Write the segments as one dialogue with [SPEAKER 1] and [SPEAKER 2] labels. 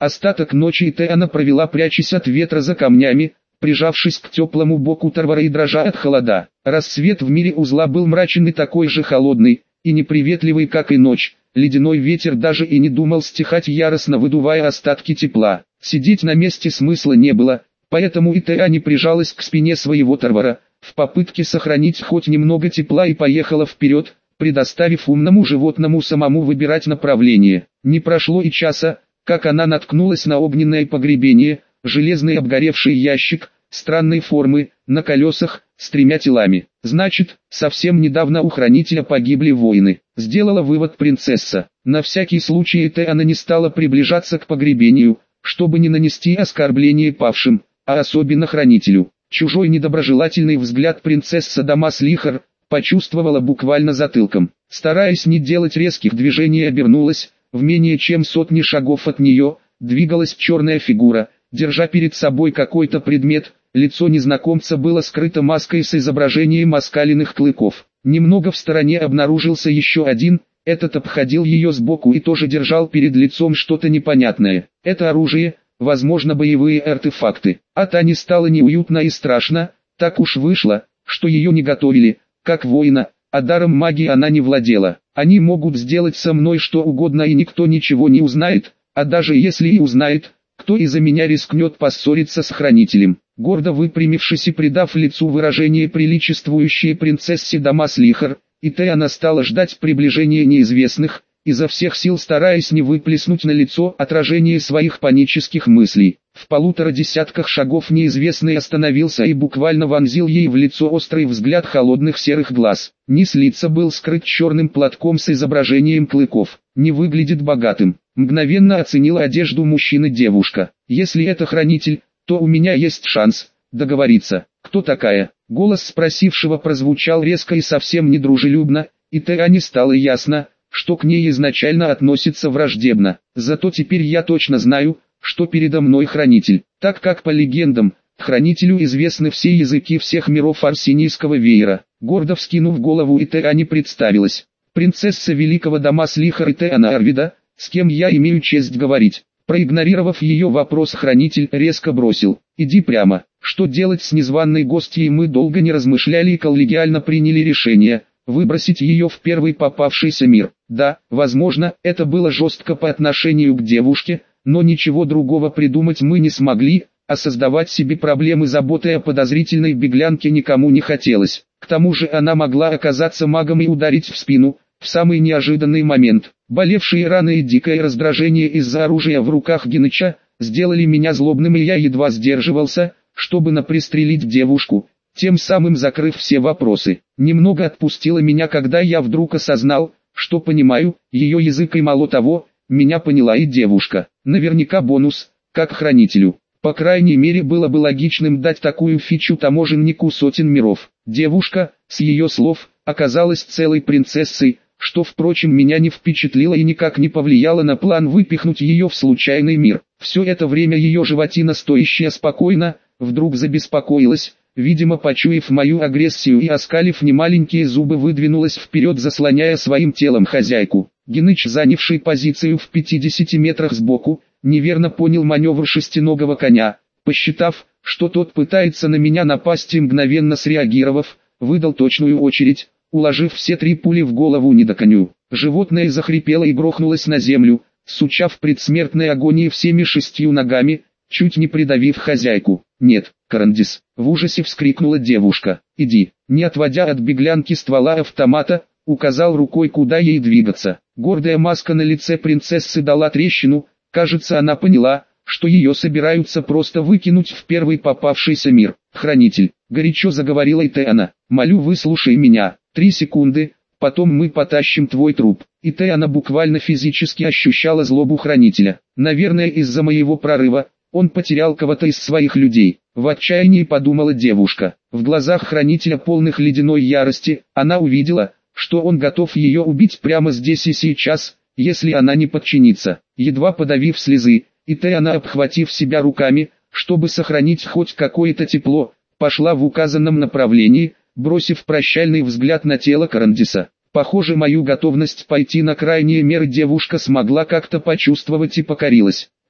[SPEAKER 1] Остаток ночи Теана провела, прячась от ветра за камнями, прижавшись к теплому боку Тарвара и дрожа от холода. Рассвет в мире узла был мрачен и такой же холодный, и неприветливый, как и ночь. Ледяной ветер даже и не думал стихать, яростно выдувая остатки тепла. Сидеть на месте смысла не было, поэтому и Теане прижалась к спине своего Тарвара, в попытке сохранить хоть немного тепла, и поехала вперед, предоставив умному животному самому выбирать направление. Не прошло и часа, как она наткнулась на огненное погребение, железный обгоревший ящик, странной формы, на колесах, с 3 телами. Значит, совсем недавно у хранителя погибли воины. Сделала вывод принцесса. На всякий случай Теана не стала приближаться к погребению, чтобы не нанести оскорбление павшим, а особенно хранителю. Чужой недоброжелательный взгляд принцесса Дамас-Лихар почувствовала буквально затылком. Стараясь не делать резких движений, обернулась. В менее чем 100 шагов от нее двигалась черная фигура, держа перед собой какой-то предмет. Лицо незнакомца было скрыто маской с изображением оскаленных клыков. Немного в стороне обнаружился еще один, этот обходил ее сбоку и тоже держал перед лицом что-то непонятное. Это оружие, возможно, боевые артефакты. А Тане стало неуютно и страшно, так уж вышло, что ее не готовили, как воина, а даром магии она не владела. Они могут сделать со мной что угодно и никто ничего не узнает, а даже если и узнает, кто из-за меня рискнет поссориться с хранителем? Гордо выпрямившись и придав лицу выражение, приличествующее принцессе Дамас-Лихар, и Теана стала ждать приближения неизвестных, изо всех сил стараясь не выплеснуть на лицо отражение своих панических мыслей. В 1,5 шагов неизвестный остановился и буквально вонзил ей в лицо острый взгляд холодных серых глаз. Низ лица был скрыт черным платком с изображением клыков. Не выглядит богатым. Мгновенно оценила одежду мужчины девушка. Если это хранитель, то у меня есть шанс договориться. Кто такая? Голос спросившего прозвучал резко и совсем недружелюбно, и Теане стало ясно, что к ней изначально относится враждебно. Зато теперь я точно знаю, что передо мной хранитель. Так как по легендам, хранителю известны все языки всех миров Арсенийского веера. Гордо вскинув голову, и Теане представилась. Принцесса Великого Дамас-Лихар и Теана Арвида, с кем я имею честь говорить. Проигнорировав ее вопрос, хранитель резко бросил: «Иди прямо». Что делать с незваной гостьей мы долго не размышляли и коллегиально приняли решение выбросить ее в первый попавшийся мир. Да, возможно, это было жестко по отношению к девушке, но ничего другого придумать мы не смогли, а создавать себе проблемы заботой о подозрительной беглянке никому не хотелось. К тому же она могла оказаться магом и ударить в спину в самый неожиданный момент. Болевшие раны и дикое раздражение из-за оружия в руках Геныча сделали меня злобным, и я едва сдерживался, чтобы напристрелить девушку, тем самым закрыв все вопросы. Немного отпустило меня, когда я вдруг осознал, что понимаю ее язык, и мало того, меня поняла и девушка. Наверняка бонус, как хранителю. По крайней мере, было бы логичным дать такую фичу таможеннику сотен миров. Девушка, с ее слов, оказалась целой принцессой, что, впрочем, меня не впечатлило и никак не повлияло на план выпихнуть ее в случайный мир. Все это время ее животина, стоящая спокойно, вдруг забеспокоилась, видимо, почуяв мою агрессию, и, оскалив немаленькие зубы, выдвинулась вперед, заслоняя своим телом хозяйку. Геныч, занявший позицию в 50 метрах сбоку, неверно понял маневр шестиногого коня, посчитав, что тот пытается на меня напасть, и мгновенно среагировав, выдал точную очередь, уложив все 3 пули в голову недоконю. Животное захрипело и грохнулось на землю, суча в предсмертной агонии всеми 6 ногами, чуть не придавив хозяйку. «Нет, Карандис!» — в ужасе вскрикнула девушка. «Иди!» Не отводя от беглянки ствола автомата, указал рукой, куда ей двигаться. Гордая маска на лице принцессы дала трещину. Кажется, она поняла, что ее собираются просто выкинуть в первый попавшийся мир. «Хранитель!» — горячо заговорила и Теана. «Молю, выслушай меня. 3 секунды, потом мы потащим твой труп». И Теана буквально физически ощущала злобу хранителя. Наверное, из-за моего прорыва он потерял кого-то из своих людей. В отчаянии подумала девушка. В глазах хранителя, полных ледяной ярости, она увидела, что он готов ее убить прямо здесь и сейчас, если она не подчинится. Едва подавив слезы, и Теана, обхватив себя руками, чтобы сохранить хоть какое-то тепло, пошла в указанном направлении, бросив прощальный взгляд на тело Карандиса. Похоже, мою готовность пойти на крайние меры девушка смогла как-то почувствовать и покорилась.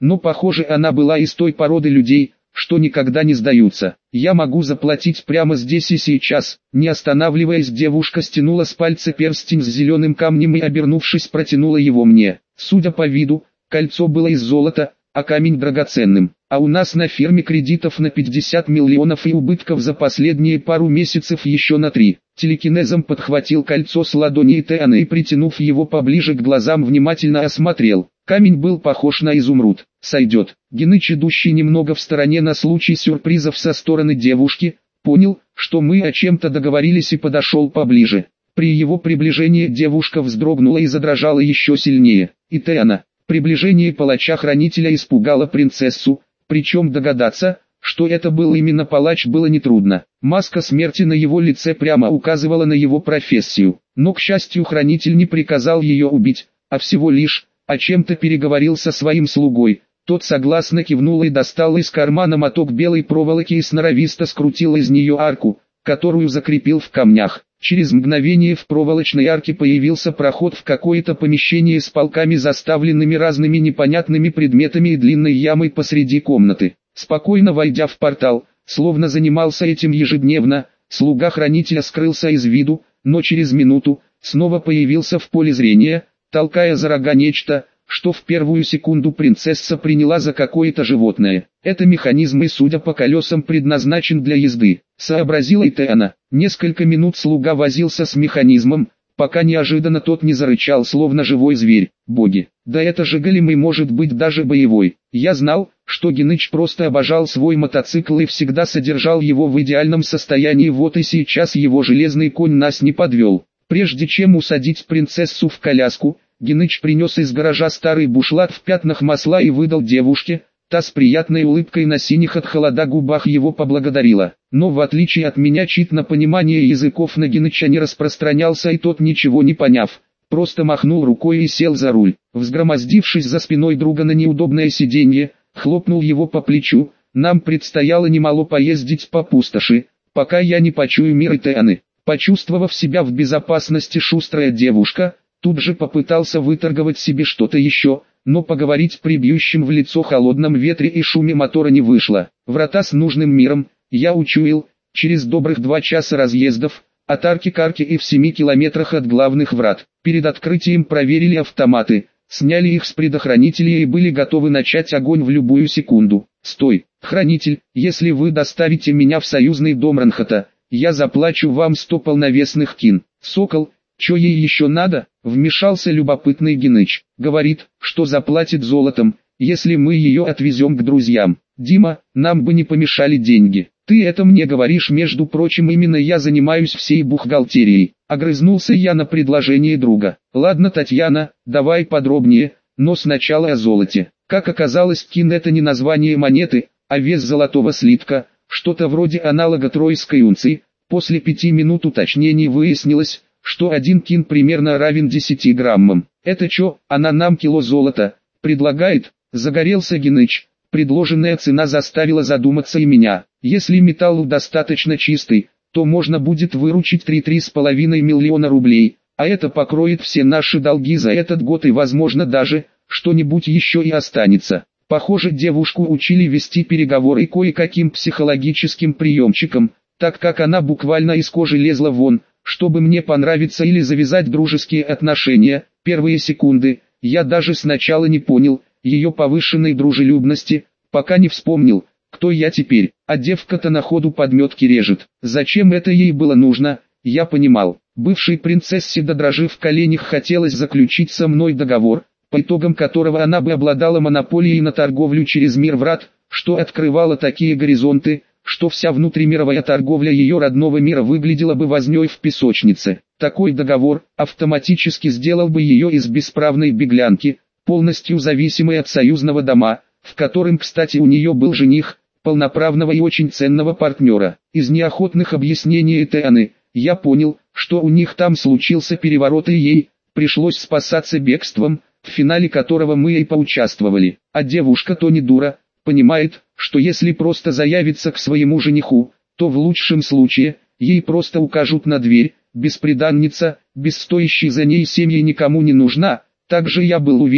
[SPEAKER 1] но похоже она была из той породы людей, что никогда не сдаются. Я могу заплатить прямо здесь и сейчас. Не останавливаясь, девушка стянула с пальца перстень с зеленым камнем и, обернувшись, протянула его мне. Судя по виду, кольцо было из золота, а камень драгоценным. А у нас на фирме кредитов на 50 миллионов и убытков за последние пару месяцев еще на 3. Телекинезом подхватил кольцо с ладони Теаны и, притянув его поближе к глазам, внимательно осмотрел. Камень был похож на изумруд. Сойдет. Геныч, идущий немного в стороне на случай сюрпризов со стороны девушки, понял, что мы о чем-то договорились и подошел поближе. При его приближении девушка вздрогнула и задрожала еще сильнее. И Теана. Приближение палача-хранителя испугало принцессу, причем догадаться, что это был именно палач, было нетрудно. Маска смерти на его лице прямо указывала на его профессию. Но, к счастью, хранитель не приказал ее убить, а всего лишь о чем-то переговорил со своим слугой. Тот согласно кивнул и достал из кармана моток белой проволоки и сноровисто скрутил из нее арку, которую закрепил в камнях. Через мгновение в проволочной арке появился проход в какое-то помещение с полками, заставленными разными непонятными предметами, и длинной ямой посреди комнаты. Спокойно войдя в портал, словно занимался этим ежедневно, слуга хранителя скрылся из виду, но через минуту снова появился в поле зрения, толкая за рога нечто, что в первую секунду принцесса приняла за какое-то животное. Это механизм и, судя по колесам, предназначен для езды, сообразила Теана. Несколько минут слуга возился с механизмом, пока неожиданно тот не зарычал, словно живой зверь. Боги, да это же големый, может быть даже боевой. Я знал, что Геныч просто обожал свой мотоцикл и всегда содержал его в идеальном состоянии, вот и сейчас его железный конь нас не подвел. Прежде чем усадить принцессу в коляску, Геныч принес из гаража старый бушлат в пятнах масла и выдал девушке. Та с приятной улыбкой на синих от холода губах его поблагодарила. Но в отличие от меня, чит на понимание языков на Геныча не распространялся, и тот, ничего не поняв, просто махнул рукой и сел за руль. Взгромоздившись за спиной друга на неудобное сиденье, хлопнул его по плечу. Нам предстояло немало поездить по пустоши, пока я не почую мир Теаны. Почувствовав себя в безопасности, шустрая девушка тут же попытался выторговать себе что-то еще, но поговорить при бьющем в лицо холодном ветре и шуме мотора не вышло. Врата с нужным миром я учуял через добрых 2 часа разъездов, от арки к арке и в 7 километрах от главных врат. Перед открытием проверили автоматы, сняли их с предохранителей и были готовы начать огонь в любую секунду. «Стой, хранитель, если вы доставите меня в союзный дом Ранхата, я заплачу вам 100 полновесных кин». «Сокол, чё ей еще надо?» — вмешался любопытный Геныч. «Говорит, что заплатит золотом, если мы ее отвезем к друзьям. Дима, нам бы не помешали деньги». «Ты это мне говоришь, между прочим, именно я занимаюсь всей бухгалтерией». Огрызнулся я на предложение друга. «Ладно, Татьяна, давай подробнее, но сначала о золоте». Как оказалось, кин — это не название монеты, а вес золотого слитка, что-то вроде аналога тройской унции. После 5 минут уточнений выяснилось, что 1 кин примерно равен 10 граммам. «Это чё, она нам кило золота предлагает?» — загорелся Геныч. Предложенная цена заставила задуматься и меня. Если металл достаточно чистый, то можно будет выручить 3,5 миллиона рублей, а это покроет все наши долги за этот год и, возможно, даже что-нибудь еще и останется. Похоже, девушку учили вести переговоры кое-каким психологическим приемчиком, так как она буквально из кожи лезла вон, чтобы мне понравиться или завязать дружеские отношения. Первые секунды я даже сначала не понял ее повышенной дружелюбности, пока не вспомнил, кто я теперь. А девка-то на ходу подметки режет. Зачем это ей было нужно, я понимал. Бывшей принцессе, до дрожи в коленях, хотелось заключить со мной договор, по итогам которого она бы обладала монополией на торговлю через мир врат, что открывало такие горизонты, что вся внутримировая торговля ее родного мира выглядела бы вознёй в песочнице. Такой договор автоматически сделал бы ее из бесправной беглянки, полностью зависимой от союзного дома, в котором, кстати, у нее был жених, полноправного и очень ценного партнера. Из неохотных объяснений Теаны я понял, что у них там случился переворот и ей пришлось спасаться бегством, в финале которого мы и поучаствовали. А девушка-то не дура, понимает, что если просто заявиться к своему жениху, то в лучшем случае ей просто укажут на дверь. Бесприданница, без стоящей за ней семьи никому не нужна. Также я был уверен,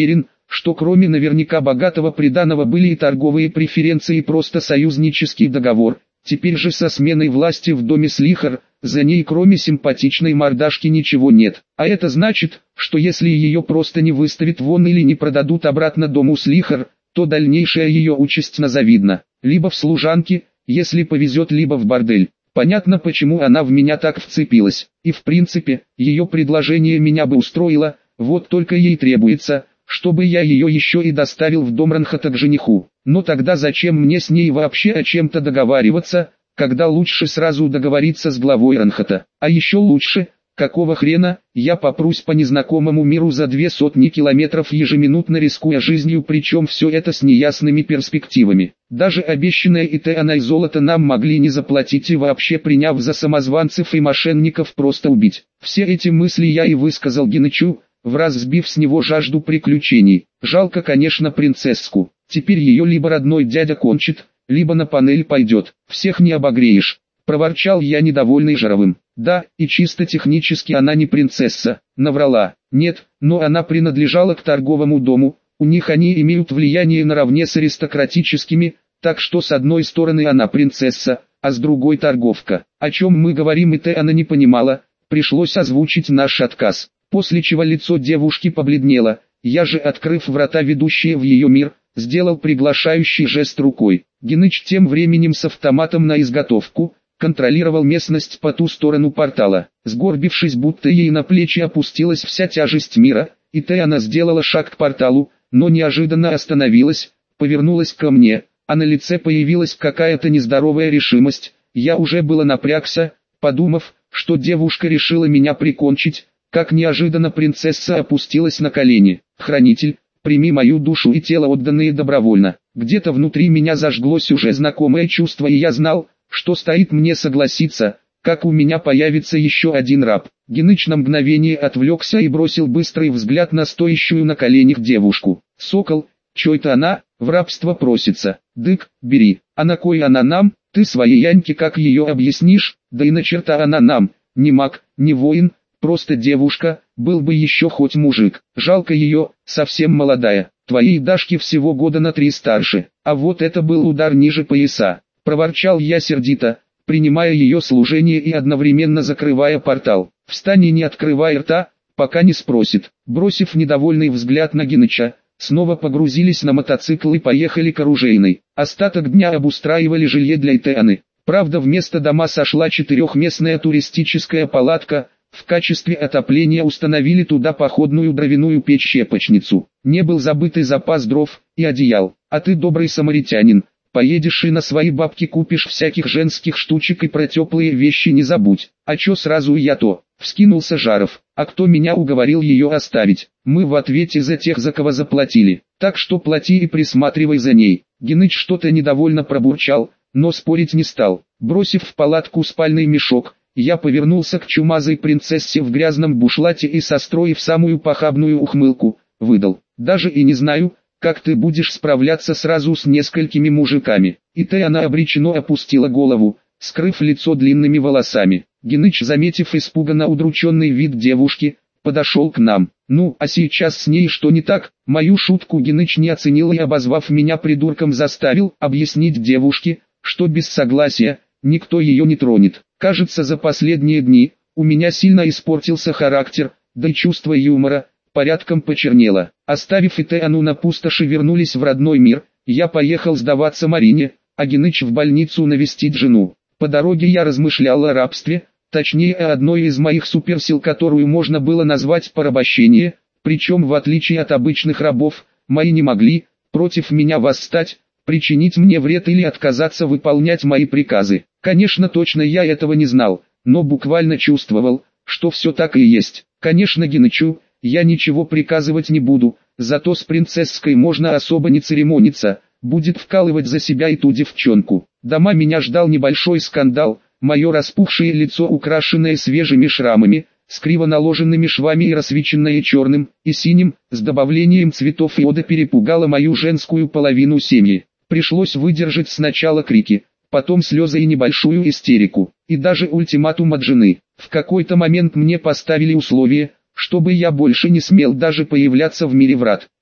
[SPEAKER 1] что кроме наверняка богатого приданого были и торговые преференции и просто союзнический договор. Теперь же со сменой власти в доме Слихар, за ней кроме симпатичной мордашки ничего нет. А это значит, что если ее просто не выставят вон или не продадут обратно дому Слихар, то дальнейшая ее участь незавидна. Либо в служанки, если повезет, либо в бордель. Понятно, почему она в меня так вцепилась. И в принципе, ее предложение меня бы устроило, вот только ей требуется, чтобы я ее еще и доставил в дом Ранхата к жениху. Но тогда зачем мне с ней вообще о чем-то договариваться, когда лучше сразу договориться с главой Ранхата? А еще лучше, какого хрена, я попрусь по незнакомому миру за 200 километров ежеминутно рискуя жизнью, причем все это с неясными перспективами. Даже обещанное Итеаной золото нам могли не заплатить и вообще, приняв за самозванцев и мошенников, просто убить. Все эти мысли я и высказал Генычу, враз сбив с него жажду приключений. Жалко, конечно, принцесску. Теперь ее либо родной дядя кончит, либо на панель пойдет. Всех не обогреешь. Проворчал я, недовольный Жаровым. Да, и чисто технически она не принцесса. Наврала. Нет, но она принадлежала к торговому дому. У них они имеют влияние наравне с аристократическими, так что с одной стороны она принцесса, а с другой торговка. О чем мы говорим, и она не понимала. Пришлось озвучить наш отказ. После чего лицо девушки побледнело. Я же, открыв врата, ведущие в ее мир, сделал приглашающий жест рукой. Геныч тем временем с автоматом на изготовку контролировал местность по ту сторону портала. Сгорбившись, будто ей на плечи опустилась вся тяжесть мира, и она сделала шаг к порталу, но неожиданно остановилась, повернулась ко мне, а на лице появилась какая-то нездоровая решимость. Я уже было напрягся, подумав, что девушка решила меня прикончить, как неожиданно принцесса опустилась на колени. «Хранитель, прими мою душу и тело, отданные добровольно». Где-то внутри меня зажглось уже знакомое чувство, и я знал, что стоит мне согласиться, как у меня появится еще один раб. Геныч на мгновение отвлекся и бросил быстрый взгляд на стоящую на коленях девушку. «Сокол, чё это она, в рабство просится? Дык, бери. А на кой она нам? Ты своей Яньке как ее объяснишь? Да и на черта она нам, не маг, не воин, просто девушка, был бы еще хоть мужик. Жалко ее, совсем молодая. Твоей Дашке всего года на 3 старше. А вот это был удар ниже пояса». Проворчал я сердито, принимая ее служение и одновременно закрывая портал. «Встань и не открывай рта, пока не спросит». Бросив недовольный взгляд на Геныча, снова погрузились на мотоцикл и поехали к оружейной. Остаток дня обустраивали жилье для Итеаны. Правда, вместо дома сошла 4-местная туристическая палатка. В качестве отопления установили туда походную дровяную печь-щепочницу. Не был забыт и запас дров, и одеял. «А ты, добрый самаритянин, поедешь и на свои бабки купишь всяких женских штучек, и про теплые вещи не забудь». «А чё сразу я-то?» — вскинулся Жаров. «А кто меня уговорил ее оставить? Мы в ответе за тех, за кого заплатили. Так что плати и присматривай за ней». Геныч что-то недовольно пробурчал, но спорить не стал. Бросив в палатку спальный мешок, я повернулся к чумазой принцессе в грязном бушлате и, состроив самую похабную ухмылку, выдал: «Даже и не знаю, как ты будешь справляться сразу с несколькими мужиками». И она обреченно опустила голову, скрыв лицо длинными волосами. Геныч, заметив испуганно удрученный вид девушки, подошел к нам. «Ну, а сейчас с ней что не так?» Мою шутку Геныч не оценил и, обозвав меня придурком, заставил объяснить девушке, что без согласия никто ее не тронет. Кажется, за последние дни у меня сильно испортился характер, да и чувство юмора порядком почернело. Оставив Итеану на пустоши, вернулись в родной мир. Я поехал сдаваться Марине, а Геныч в больницу навестить жену. По дороге я размышлял о рабстве, точнее о одной из моих суперсил, которую можно было назвать порабощение, причем в отличие от обычных рабов, мои не могли против меня восстать, причинить мне вред или отказаться выполнять мои приказы. Конечно, точно я этого не знал, но буквально чувствовал, что все так и есть. Конечно, Генычу я ничего приказывать не буду, зато с принцесской можно особо не церемониться, будет вкалывать за себя и ту девчонку. Дома меня ждал небольшой скандал, мое распухшее лицо, украшенное свежими шрамами, с криво наложенными швами и рассвеченное черным и синим, с добавлением цветов йода, перепугало мою женскую половину семьи. Пришлось выдержать сначала крики, потом слезы и небольшую истерику, и даже ультиматум от жены. В какой-то момент мне поставили условие, чтобы я больше не смел даже появляться в мире врат.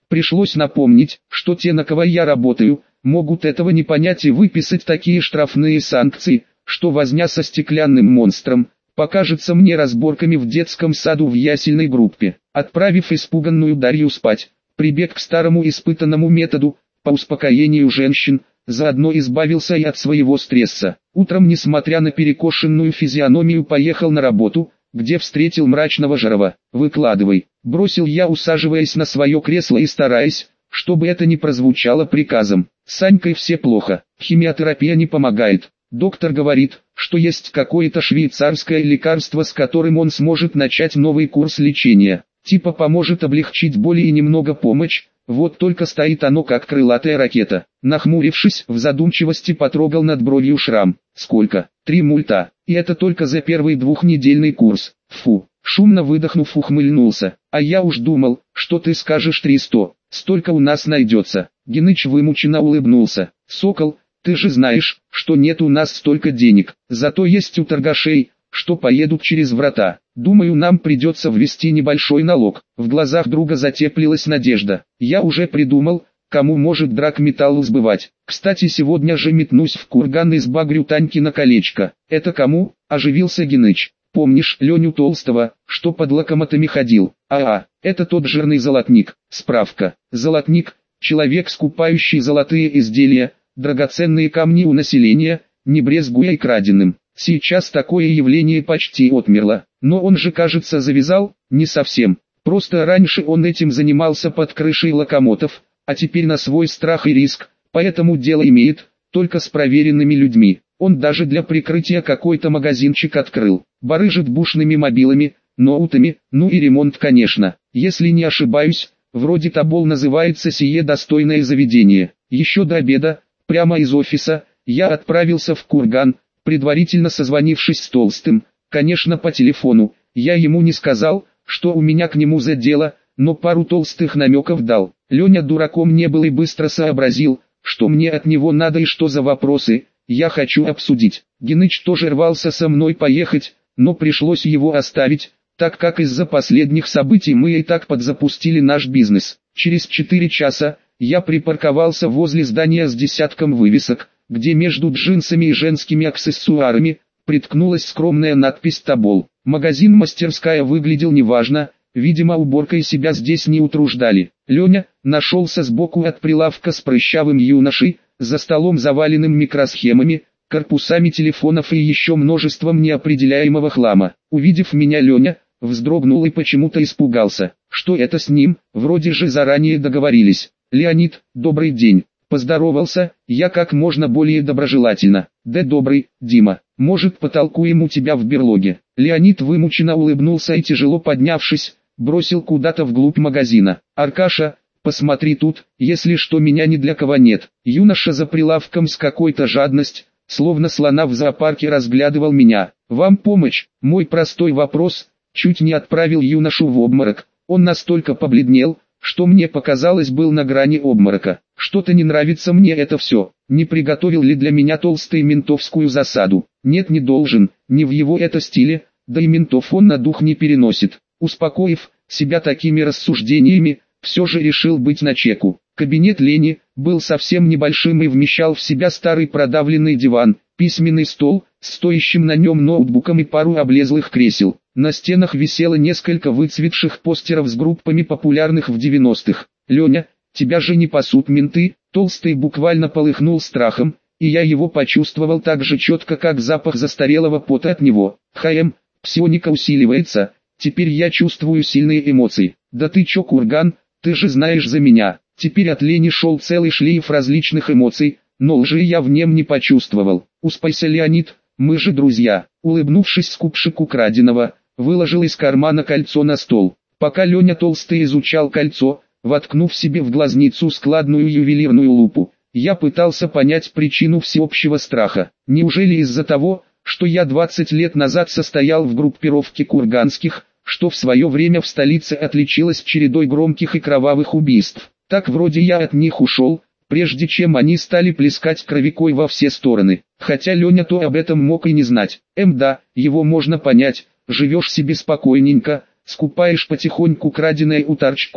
[SPEAKER 1] Пришлось напомнить, что те, на кого я работаю, могут этого не понять и выписать такие штрафные санкции, что возня со стеклянным монстром покажется мне разборками в детском саду в ясельной группе. Отправив испуганную Дарью спать, прибег к старому испытанному методу по успокоению женщин, заодно избавился и от своего стресса. Утром, несмотря на перекошенную физиономию, поехал на работу, где встретил мрачного Жарова. «Выкладывай», — бросил я, усаживаясь на свое кресло и стараясь, чтобы это не прозвучало приказом. «С Санькой все плохо, химиотерапия не помогает. Доктор говорит, что есть какое-то швейцарское лекарство, с которым он сможет начать новый курс лечения. Типа поможет облегчить боли и немного помочь, вот только стоит оно как крылатая ракета». Нахмурившись, в задумчивости потрогал над бровью шрам. «Сколько?» 3 мульта. И это только за первый двухнедельный курс. Фу. Шумно выдохнув, ухмыльнулся. «А я уж думал, что ты скажешь 300. Столько у нас найдется». Геныч вымученно улыбнулся. «Сокол, ты же знаешь, что нет у нас столько денег. Зато есть у торгашей, что поедут через врата. Думаю, нам придется ввести небольшой налог». В глазах друга затеплилась надежда. «Я уже придумал, кому может драгметалл сбывать. Кстати, сегодня же метнусь в курган и сбагрю Танькино колечко». «Это кому?» – оживился Геныч. «Помнишь Леню Толстого, что под локомотами ходил?» Это тот жирный золотник». Справка. Золотник – человек, скупающий золотые изделия, драгоценные камни у населения, не брезгуя и краденым. Сейчас такое явление почти отмерло. Но он же, кажется, завязал. Не совсем. Просто раньше он этим занимался под крышей локомотов, а теперь на свой страх и риск, поэтому дело имеет только с проверенными людьми. Он даже для прикрытия какой-то магазинчик открыл. Барыжит бушными мобилами, ноутами, ну и ремонт, конечно. Если не ошибаюсь, вроде Тобол называется сие достойное заведение. Еще до обеда, прямо из офиса, я отправился в курган, предварительно созвонившись с Толстым, конечно, по телефону. Я ему не сказал, что у меня к нему за дело, но пару толстых намеков дал. Леня дураком не был и быстро сообразил, что мне от него надо и что за вопросы я хочу обсудить. Геныч тоже рвался со мной поехать, но пришлось его оставить, так как из-за последних событий мы и так подзапустили наш бизнес. Через 4 часа я припарковался возле здания с десятком вывесок, где между джинсами и женскими аксессуарами приткнулась скромная надпись «Тобол». Магазин-мастерская выглядел неважно, видимо, уборкой себя здесь не утруждали. Леня нашелся сбоку от прилавка с прыщавым юношей, за столом заваленным микросхемами, корпусами телефонов и еще множеством неопределяемого хлама. Увидев меня, Леня вздрогнул и почему-то испугался. Что это с ним? Вроде же заранее договорились. «Леонид, добрый день». Поздоровался я как можно более доброжелательно. «Да добрый, Дима. Может, потолкуем у тебя в берлоге?» Леонид вымученно улыбнулся и, тяжело поднявшись, бросил куда-то вглубь магазина. «Аркаша, посмотри тут, если что, меня ни для кого нет». Юноша за прилавком с какой-то жадностью, словно слона в зоопарке, разглядывал меня. «Вам помочь?» Мой простой вопрос чуть не отправил юношу в обморок. Он настолько побледнел, что мне показалось, был на грани обморока. «Что-то не нравится мне это все. Не приготовил ли для меня Толстый ментовскую засаду?» «Нет, не должен, не в его это стиле, да и ментов он на дух не переносит». Успокоив себя такими рассуждениями, все же решил быть начеку. Кабинет Лени был совсем небольшим и вмещал в себя старый продавленный диван, письменный стол, с стоящим на нем ноутбуком и пару облезлых кресел. На стенах висело несколько выцветших постеров с группами, популярных в 90-х. «Леня, тебя же не пасут менты?» Толстый буквально полыхнул страхом, и я его почувствовал так же четко, как запах застарелого пота от него. Псионика усиливается, теперь я чувствую сильные эмоции. «Да ты чё, курган, ты же знаешь за меня». Теперь от Лени шел целый шлейф различных эмоций, но лжи я в нем не почувствовал. «Успокойся, Леонид, мы же друзья». Улыбнувшись скупщику краденого, выложил из кармана кольцо на стол. Пока Леня Толстый изучал кольцо, воткнув себе в глазницу складную ювелирную лупу, я пытался понять причину всеобщего страха. Неужели из-за того, что я 20 лет назад состоял в группировке курганских, что в свое время в столице отличилась чередой громких и кровавых убийств? Так вроде я от них ушел, прежде чем они стали плескать кровякой во все стороны. Хотя Леня то об этом мог и не знать. Да, его можно понять. Живешь себе спокойненько, скупаешь потихоньку краденое у торчков,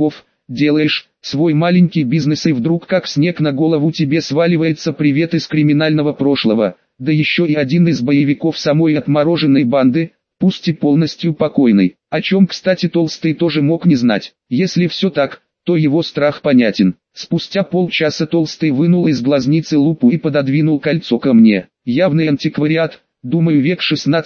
[SPEAKER 1] делаешь свой маленький бизнес, и вдруг как снег на голову тебе сваливается привет из криминального прошлого, да еще и один из боевиков самой отмороженной банды, пусть и полностью покойный, о чем, кстати, Толстый тоже мог не знать. Если все так, то его страх понятен. Спустя полчаса Толстый вынул из глазницы лупу и пододвинул кольцо ко мне. Явный антиквариат, думаю, век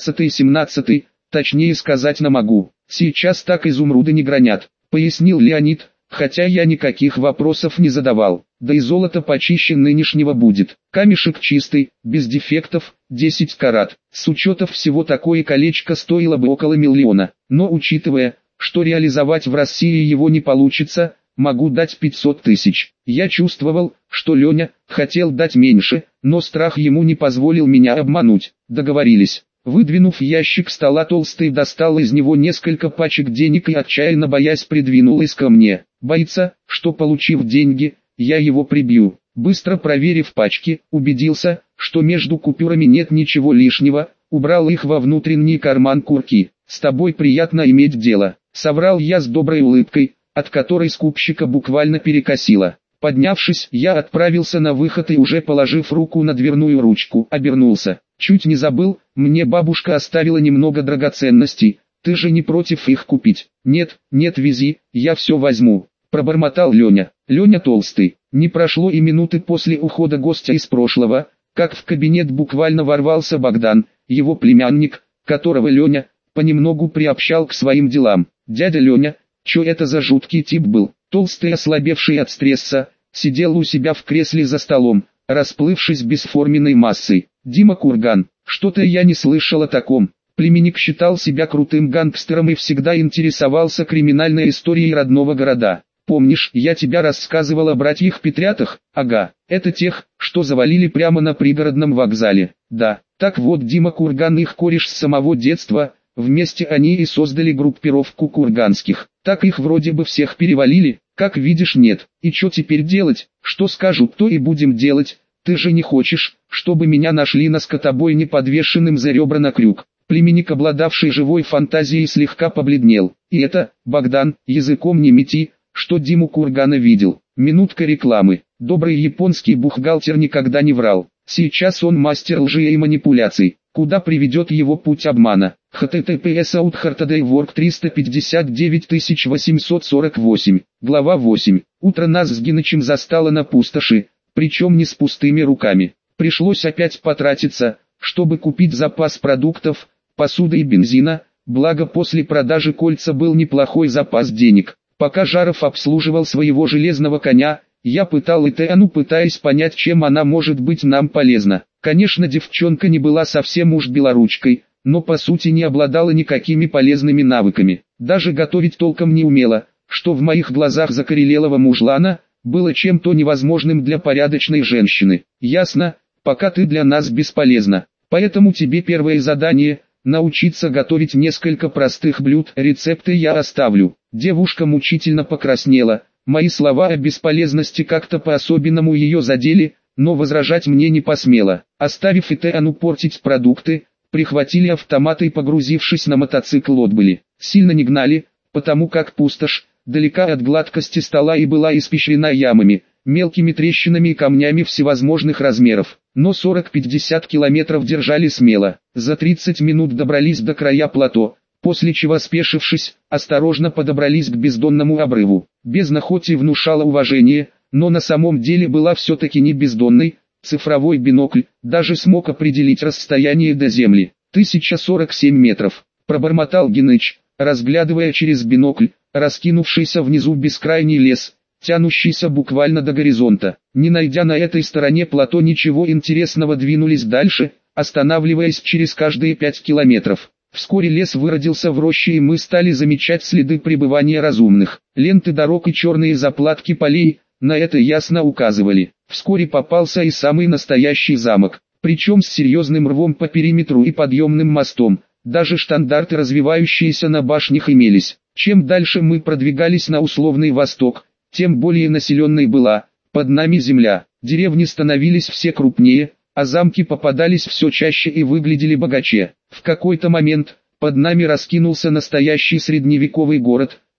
[SPEAKER 1] 16-17, точнее сказать не могу. Сейчас так изумруды не гранят, пояснил Леонид, хотя я никаких вопросов не задавал. Да и золото почище нынешнего будет. Камешек чистый, без дефектов, 10 карат. С учетом всего такое колечко стоило бы около миллиона. Но учитывая, что реализовать в России его не получится, могу дать 500 тысяч. Я чувствовал, что Леня хотел дать меньше, но страх ему не позволил меня обмануть. Договорились. Выдвинув ящик стола, Толстый достал из него несколько пачек денег и, отчаянно боясь, придвинул их ко мне. Боится, что, получив деньги, я его прибью. Быстро проверив пачки, убедился, что между купюрами нет ничего лишнего, убрал их во внутренний карман куртки. «С тобой приятно иметь дело», — соврал я с доброй улыбкой, от которой скупщика буквально перекосило. Поднявшись, я отправился на выход и, уже положив руку на дверную ручку, обернулся. Чуть не забыл, мне бабушка оставила немного драгоценностей, ты же не против их купить? Нет, вези, я все возьму, пробормотал Леня. Леня Толстый. Не прошло и минуты после ухода гостя из прошлого, как в кабинет буквально ворвался Богдан, его племянник, которого Леня понемногу приобщал к своим делам. Дядя Леня, чё это за жуткий тип был? Толстый, ослабевший от стресса, сидел у себя в кресле за столом, расплывшись бесформенной массой. Дима Курган, что-то я не слышал о таком. Племянник считал себя крутым гангстером и всегда интересовался криминальной историей родного города. Помнишь, я тебя рассказывал о братьях Петрятах? Ага, это тех, что завалили прямо на пригородном вокзале. Да, так вот, Дима Курган их кореш с самого детства. Вместе они и создали группировку курганских. Так их вроде бы всех перевалили, как видишь, нет. И что теперь делать? Что скажут, то и будем делать. Ты же не хочешь, чтобы меня нашли на скотобойне подвешенным за ребра на крюк? Племянник, обладавший живой фантазией, слегка побледнел. И это, Богдан, языком не мети, что Диму Кургана видел. Минутка рекламы. Добрый японский бухгалтер никогда не врал. Сейчас он мастер лжи и манипуляций. Куда приведет его путь обмана? https outhartadaywork 359848. Глава 8. Утро нас с Генычем застало на пустоши, причем не с пустыми руками. Пришлось опять потратиться, чтобы купить запас продуктов, посуды и бензина, благо после продажи кольца был неплохой запас денег. Пока Жаров обслуживал своего железного коня, я пытал Итану, пытаясь понять, чем она может быть нам полезна. Конечно, девчонка не была совсем уж белоручкой, но по сути не обладала никакими полезными навыками. Даже готовить толком не умела, что в моих глазах закорелелого мужлана было чем-то невозможным для порядочной женщины. Ясно, пока ты для нас бесполезна. Поэтому тебе первое задание – научиться готовить несколько простых блюд. Рецепты я оставлю. Девушка мучительно покраснела. Мои слова о бесполезности как-то по-особенному ее задели, но возражать мне не посмела. Оставив Итану портить продукты, прихватили автоматы и, погрузившись на мотоцикл, отбыли. Сильно не гнали, потому как пустошь, далека от гладкости стола и была испещрена ямами, мелкими трещинами и камнями всевозможных размеров. Но 40-50 километров держали смело. За 30 минут добрались до края плато, после чего, спешившись, осторожно подобрались к бездонному обрыву. Бездна хоть и внушала уважение, но на самом деле была все-таки не бездонной. Цифровой бинокль даже смог определить расстояние до земли. 1047 метров, пробормотал Геныч, разглядывая через бинокль раскинувшийся внизу бескрайний лес, тянущийся буквально до горизонта. Не найдя на этой стороне плато ничего интересного, двинулись дальше, останавливаясь через каждые 5 километров. Вскоре лес выродился в роще, и мы стали замечать следы пребывания разумных. Ленты дорог и черные заплатки полей на это ясно указывали. Вскоре попался и самый настоящий замок, причем с серьезным рвом по периметру и подъемным мостом. Даже штандарты, развивающиеся на башнях, имелись. Чем дальше мы продвигались на условный восток, тем более населенной была под нами земля. Деревни становились все крупнее, а замки попадались все чаще и выглядели богаче. В какой-то момент под нами раскинулся настоящий средневековый город,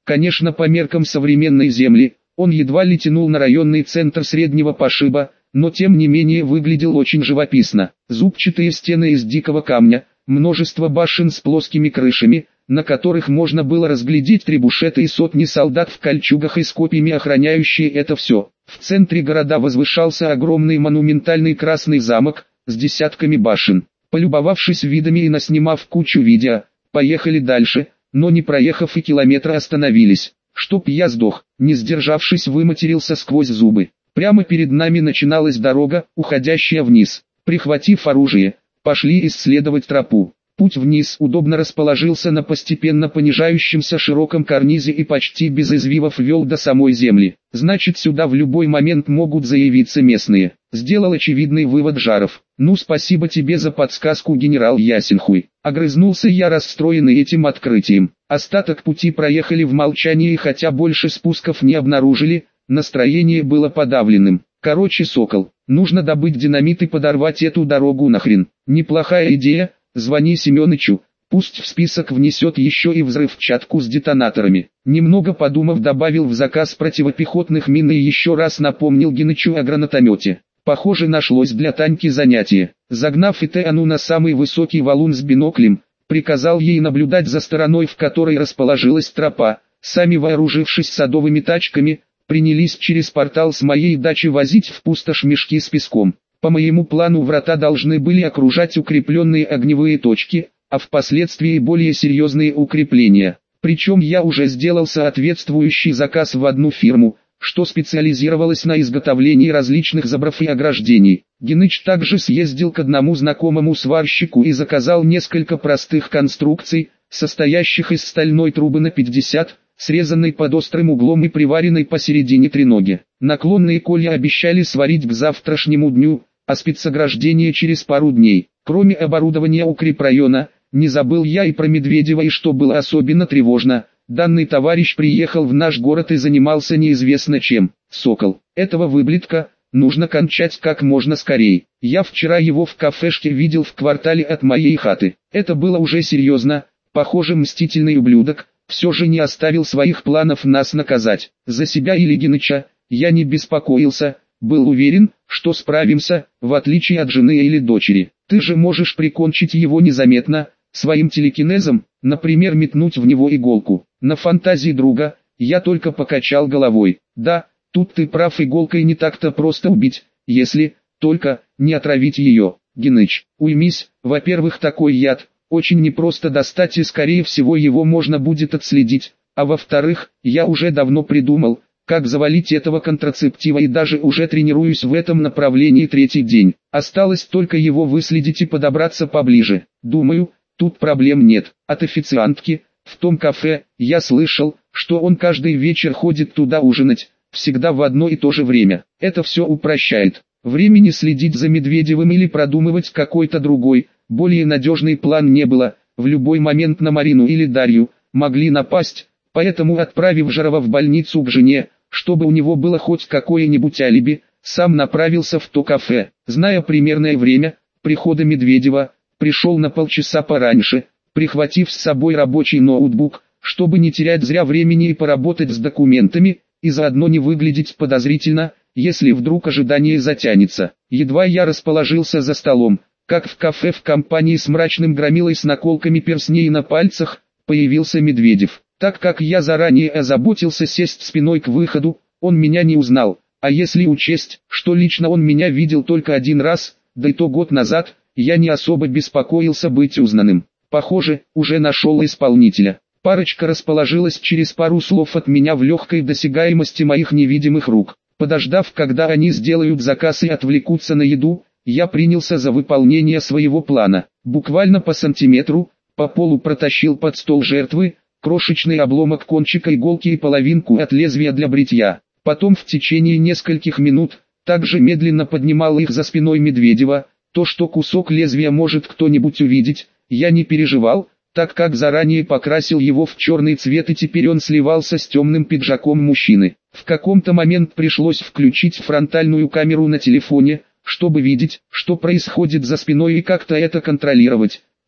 [SPEAKER 1] Конечно, по меркам современной земли, он едва ли тянул на районный центр среднего пошиба, но тем не менее выглядел очень живописно. Зубчатые стены из дикого камня, множество башен с плоскими крышами, на которых можно было разглядеть требушеты и сотни солдат в кольчугах и с копьями, охраняющие это все. В центре города возвышался огромный монументальный красный замок с десятками башен. Полюбовавшись видами и наснимав кучу видео, поехали дальше, но не проехав и километра остановились. Чтоб я сдох, не сдержавшись, выматерился сквозь зубы. Прямо перед нами начиналась дорога, уходящая вниз. Прихватив оружие, пошли исследовать тропу. Путь вниз удобно расположился на постепенно понижающемся широком карнизе и почти без извивов вел до самой земли. Значит, сюда в любой момент могут заявиться местные. Сделал очевидный вывод Жаров. Ну, спасибо тебе за подсказку, генерал Ясенхуй. Огрызнулся я, расстроенный этим открытием. Остаток пути проехали в молчании, и хотя больше спусков не обнаружили, настроение было подавленным. Короче, Сокол, нужно добыть динамит и подорвать эту дорогу нахрен. Неплохая идея. Звони Семёнычу, пусть в список внесет еще и взрывчатку с детонаторами. Немного подумав, добавил в заказ противопехотных мин и еще раз напомнил Генычу о гранатомете. Похоже, нашлось для Таньки занятие. Загнав Итеану на самый высокий валун с биноклем, приказал ей наблюдать за стороной, в которой расположилась тропа. Сами, вооружившись садовыми тачками, принялись через портал с моей дачи возить в пустошь мешки с песком. По моему плану врата должны были окружать укрепленные огневые точки, а впоследствии более серьезные укрепления. Причем я уже сделал соответствующий заказ в одну фирму, что специализировалась на изготовлении различных забров и ограждений. Геныч также съездил к одному знакомому сварщику и заказал несколько простых конструкций, состоящих из стальной трубы на 50, срезанной под острым углом и приваренной посередине треноги. Наклонные колья обещали сварить к завтрашнему дню, а спецограждение через пару дней. Кроме оборудования укрепрайона, не забыл я и про Медведева, и что было особенно тревожно, данный товарищ приехал в наш город и занимался неизвестно чем. Сокол, этого выблядка нужно кончать как можно скорее. Я вчера его в кафешке видел в квартале от моей хаты. Это было уже серьезно, похоже, мстительный ублюдок все же не оставил своих планов нас наказать. За себя или Геныча я не беспокоился, был уверен, что справимся, в отличие от жены или дочери. Ты же можешь прикончить его незаметно, своим телекинезом, например, метнуть в него иголку. На фантазии друга, я только покачал головой. Да, тут ты прав, иголкой не так-то просто убить, если, только, не отравить ее. Геныч, уймись, во-первых, такой яд очень непросто достать и скорее всего его можно будет отследить, а во-вторых, я уже давно придумал, как завалить этого контрацептива и даже уже тренируюсь в этом направлении третий день. Осталось только его выследить и подобраться поближе. Думаю, тут проблем нет. От официантки, в том кафе, я слышал, что он каждый вечер ходит туда ужинать, всегда в одно и то же время. Это все упрощает. Времени следить за Медведевым или продумывать какой-то другой, более надежный план не было. В любой момент на Марину или Дарью могли напасть. Поэтому, отправив Жарова в больницу к жене, чтобы у него было хоть какое-нибудь алиби, сам направился в то кафе. Зная примерное время прихода Медведева, пришел на полчаса пораньше, прихватив с собой рабочий ноутбук, чтобы не терять зря времени и поработать с документами, и заодно не выглядеть подозрительно, если вдруг ожидание затянется. Едва я расположился за столом, как в кафе в компании с мрачным громилой с наколками перстней на пальцах, появился Медведев. Так как я заранее озаботился сесть спиной к выходу, он меня не узнал, а если учесть, что лично он меня видел только один раз, да и то год назад, я не особо беспокоился быть узнанным. Похоже, уже нашел исполнителя. Парочка расположилась через пару слов от меня в легкой досягаемости моих невидимых рук. Подождав, когда они сделают заказ и отвлекутся на еду, я принялся за выполнение своего плана. Буквально по сантиметру, по полу протащил под стол жертвы, крошечный обломок кончика иголки и половинку от лезвия для бритья. Потом в течение нескольких минут, также медленно поднимал их за спиной Медведева. То, что кусок лезвия может кто-нибудь увидеть, я не переживал, так как заранее покрасил его в черный цвет и теперь он сливался с темным пиджаком мужчины. В каком-то момент пришлось включить фронтальную камеру на телефоне, чтобы видеть, что происходит за спиной и как-то это контролировать.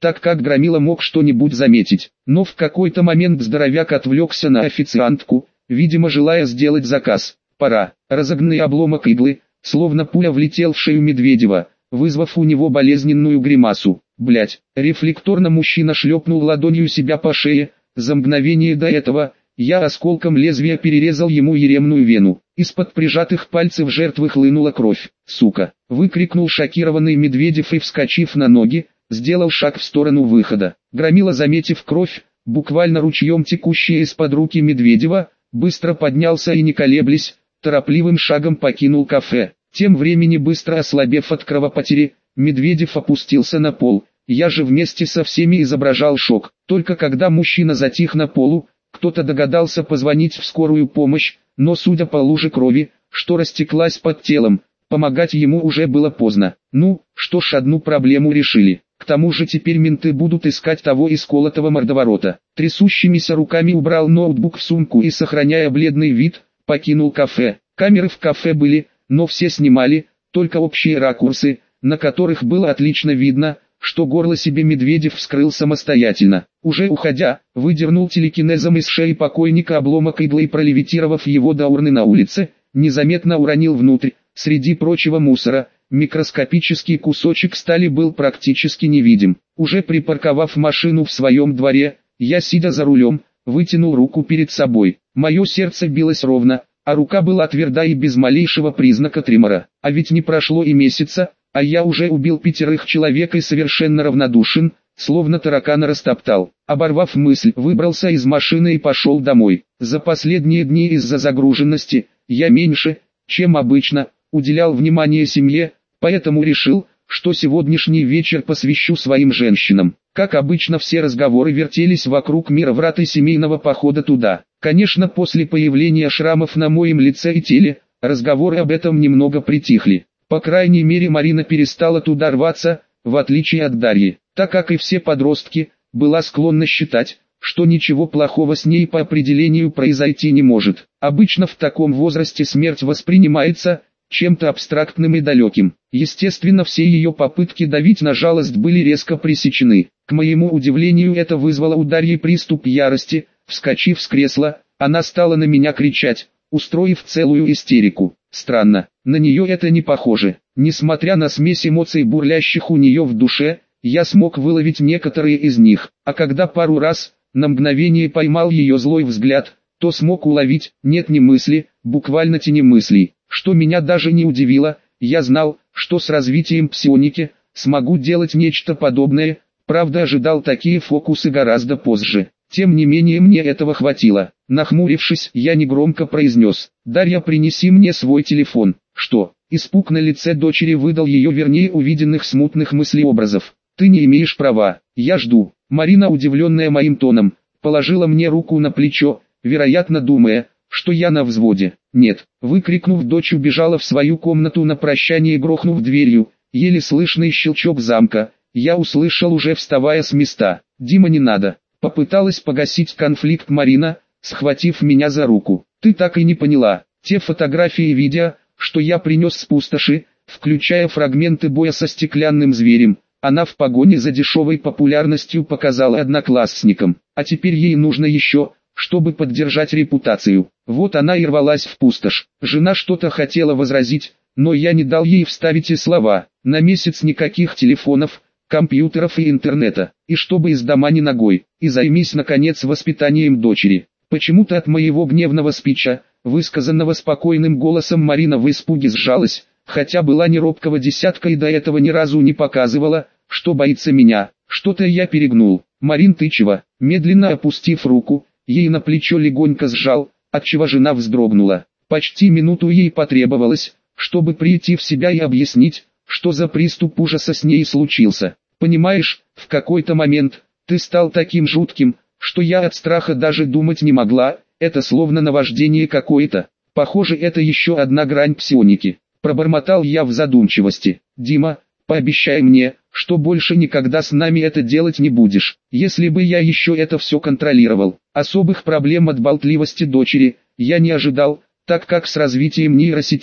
[SPEAKER 1] так как Громила мог что-нибудь заметить. Но в какой-то момент здоровяк отвлекся на официантку, видимо желая сделать заказ. Пора. Разогнанный обломок иглы, словно пуля, влетел в шею Медведева, вызвав у него болезненную гримасу. Блять! Рефлекторно мужчина шлепнул ладонью себя по шее. За мгновение до этого я осколком лезвия перерезал ему еремную вену. Из-под прижатых пальцев жертвы хлынула кровь. «Сука!» — выкрикнул шокированный Медведев и, вскочив на ноги, сделал шаг в сторону выхода. Громила, заметив кровь, буквально ручьем текущая из-под руки Медведева, быстро поднялся и, не колеблясь, торопливым шагом покинул кафе. Тем временем, быстро ослабев от кровопотери, Медведев опустился на пол. Я же вместе со всеми изображал шок. Только когда мужчина затих на полу, кто-то догадался позвонить в скорую помощь, но судя по луже крови, что растеклась под телом, помогать ему уже было поздно. Ну, что ж, одну проблему решили. К тому же теперь менты будут искать того исколотого мордоворота. Трясущимися руками убрал ноутбук в сумку и, сохраняя бледный вид, покинул кафе. Камеры в кафе были, но все снимали, только общие ракурсы, на которых было отлично видно, что горло себе Медведев вскрыл самостоятельно. Уже уходя, выдернул телекинезом из шеи покойника обломок иглы и, пролевитировав его до урны на улице, незаметно уронил внутрь. Среди прочего мусора, микроскопический кусочек стали был практически невидим. Уже припарковав машину в своем дворе, я, сидя за рулем, вытянул руку перед собой. Мое сердце билось ровно, а рука была тверда и без малейшего признака тремора. А ведь не прошло и месяца, а я уже убил 5 человек и совершенно равнодушен, словно таракана растоптал. Оборвав мысль, выбрался из машины и пошел домой. За последние дни из-за загруженности, я меньше, чем обычно, уделял внимание семье, поэтому решил, что сегодняшний вечер посвящу своим женщинам. Как обычно, все разговоры вертелись вокруг Мироврат и семейного похода туда. Конечно, после появления шрамов на моем лице и теле, разговоры об этом немного притихли. По крайней мере, Марина перестала туда рваться, в отличие от Дарьи, так как и все подростки, была склонна считать, что ничего плохого с ней по определению произойти не может. Обычно в таком возрасте смерть воспринимается чем-то абстрактным и далеким. Естественно, все ее попытки давить на жалость были резко пресечены. К моему удивлению, это вызвало у Дарьи приступ ярости. Вскочив с кресла, она стала на меня кричать, устроив целую истерику. Странно, на нее это не похоже. Несмотря на смесь эмоций, бурлящих у нее в душе, я смог выловить некоторые из них. А когда пару раз, на мгновение поймал ее злой взгляд, то смог уловить, нет, не мысли, буквально тени мыслей. Что меня даже не удивило, я знал, что с развитием псионики смогу делать нечто подобное, правда ожидал такие фокусы гораздо позже. Тем не менее, мне этого хватило. Нахмурившись, я негромко произнес: «Дарья, принеси мне свой телефон». «Что?» Испуг на лице дочери выдал ее, вернее, увиденных смутных мыслеобразов. «Ты не имеешь права, я жду». Марина, удивленная моим тоном, положила мне руку на плечо, вероятно думая, что я на взводе. «Нет!» Выкрикнув, дочь убежала в свою комнату на прощание, грохнув дверью. Еле слышный щелчок замка я услышал, уже вставая с места. «Дима, не надо!» Попыталась погасить конфликт Марина, схватив меня за руку. «Ты так и не поняла. Те фотографии и видео, что я принес с пустоши, включая фрагменты боя со стеклянным зверем, она в погоне за дешевой популярностью показала одноклассникам. А теперь ей нужно еще, чтобы поддержать репутацию. Вот она и рвалась в пустошь». Жена что-то хотела возразить, но я не дал ей вставить и слова. На месяц никаких телефонов, компьютеров и интернета, и чтобы из дома ни ногой, и займись наконец воспитанием дочери. Почему-то от моего гневного спича, высказанного спокойным голосом, Марина в испуге сжалась, хотя была не робкого десятка и до этого ни разу не показывала, что боится меня. Что-то я перегнул. «Марин, ты чего?» Медленно опустив руку, ей на плечо легонько сжал, отчего жена вздрогнула. Почти минуту ей потребовалось, чтобы прийти в себя и объяснить, что за приступ ужаса с ней случился. «Понимаешь, в какой-то момент ты стал таким жутким, что я от страха даже думать не могла, это словно наваждение какое-то. Похоже, это еще одна грань псионики». Пробормотал я в задумчивости. «Дима, пообещай мне, что больше никогда с нами это делать не будешь». Если бы я еще это все контролировал, особых проблем от болтливости дочери я не ожидал, так как с развитием нейросетей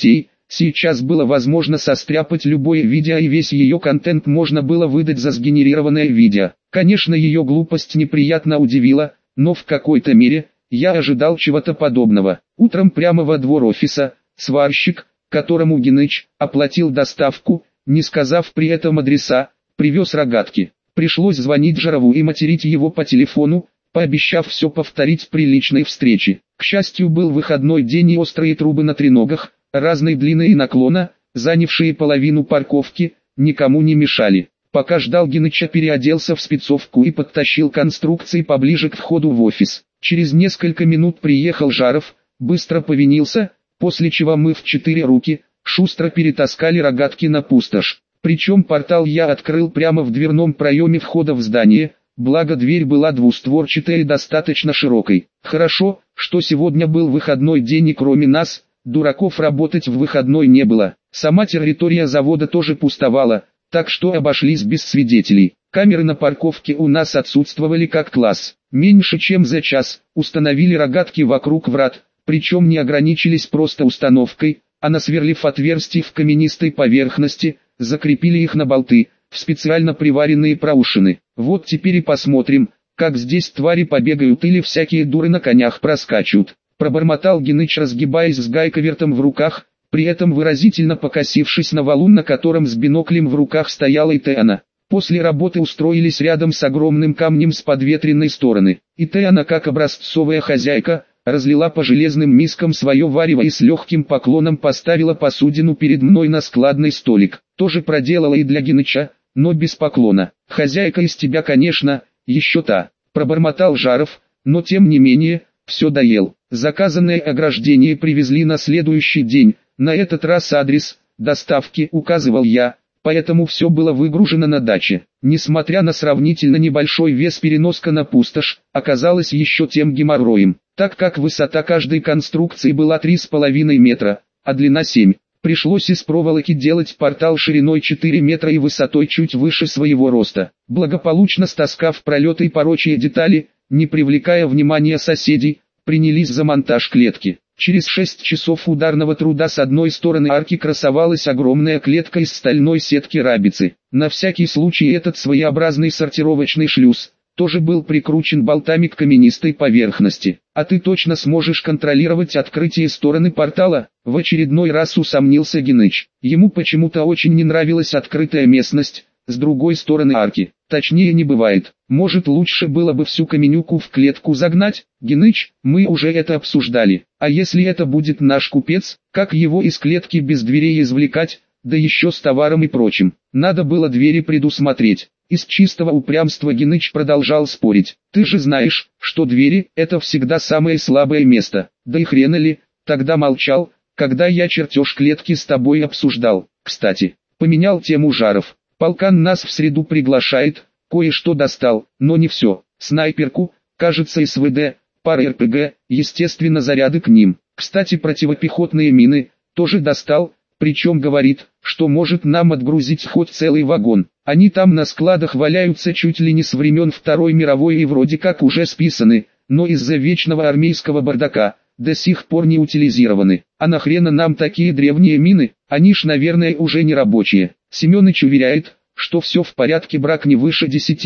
[SPEAKER 1] Сейчас было возможно состряпать любое видео, и весь ее контент можно было выдать за сгенерированное видео. Конечно, ее глупость неприятно удивила, но в какой-то мере я ожидал чего-то подобного. Утром прямо во двор офиса сварщик, которому Геныч оплатил доставку, не сказав при этом адреса, привез рогатки. Пришлось звонить Жарову и материть его по телефону, пообещав все повторить при личной встрече. К счастью, был выходной день, и острые трубы на треногах, разной длины и наклона, занявшие половину парковки, никому не мешали. Пока ждал Геныча, переоделся в спецовку и подтащил конструкции поближе к входу в офис. Через несколько минут приехал Жаров, быстро повинился, после чего мы в 4 руки шустро перетаскали рогатки на пустошь. Причем портал я открыл прямо в дверном проеме входа в здание, благо дверь была двустворчатая и достаточно широкой. Хорошо, что сегодня был выходной день, и кроме нас, дураков, работать в выходной не было. Сама территория завода тоже пустовала, так что обошлись без свидетелей. Камеры на парковке у нас отсутствовали как класс. Меньше чем за час установили рогатки вокруг врат, причем не ограничились просто установкой, а насверлив отверстий в каменистой поверхности, закрепили их на болты, в специально приваренные проушины. Вот теперь и посмотрим, как здесь твари побегают или всякие дуры на конях проскачут. Пробормотал Геныч, разгибаясь с гайковертом в руках, при этом выразительно покосившись на валун, на котором с биноклем в руках стояла Итеана. После работы устроились рядом с огромным камнем с подветренной стороны. Итеана, как образцовая хозяйка, разлила по железным мискам свое варево и с легким поклоном поставила посудину перед мной на складный столик. Тоже проделала и для Геныча, но без поклона. «Хозяйка из тебя, конечно, еще та», — пробормотал Жаров, но тем не менее, все доел. Заказанное ограждение привезли на следующий день, на этот раз адрес доставки указывал я, поэтому все было выгружено на даче. Несмотря на сравнительно небольшой вес, переноска на пустошь оказалась еще тем геморроем, так как высота каждой конструкции была 3,5 метра, а длина 7. Пришлось из проволоки делать портал шириной 4 метра и высотой чуть выше своего роста. Благополучно стаскав пролеты и прочие детали, не привлекая внимания соседей, принялись за монтаж клетки. Через 6 часов ударного труда с одной стороны арки красовалась огромная клетка из стальной сетки рабицы. На всякий случай этот своеобразный сортировочный шлюз тоже был прикручен болтами к каменистой поверхности. «А ты точно сможешь контролировать открытие стороны портала?» — в очередной раз усомнился Геныч. Ему почему-то очень не нравилась открытая местность с другой стороны арки. Точнее, не бывает. Может, лучше было бы всю каменюку в клетку загнать? Геныч, мы уже это обсуждали. А если это будет наш купец, как его из клетки без дверей извлекать, да еще с товаром и прочим? Надо было двери предусмотреть. Из чистого упрямства Геныч продолжал спорить. «Ты же знаешь, что двери – это всегда самое слабое место». «Да и хрена ли?» Тогда молчал, когда я чертеж клетки с тобой обсуждал. Кстати, поменял тему Жаров. «Полкан нас в среду приглашает, кое-что достал, но не все. Снайперку, кажется, СВД, пара РПГ, естественно, заряды к ним. Кстати, противопехотные мины тоже достал, причем говорит, что может нам отгрузить хоть целый вагон. Они там на складах валяются чуть ли не с времен Второй мировой и вроде как уже списаны, но из-за вечного армейского бардака до сих пор не утилизированы. А нахрена нам такие древние мины? Они ж, наверное, уже не рабочие». Семёныч уверяет, что все в порядке, брак не выше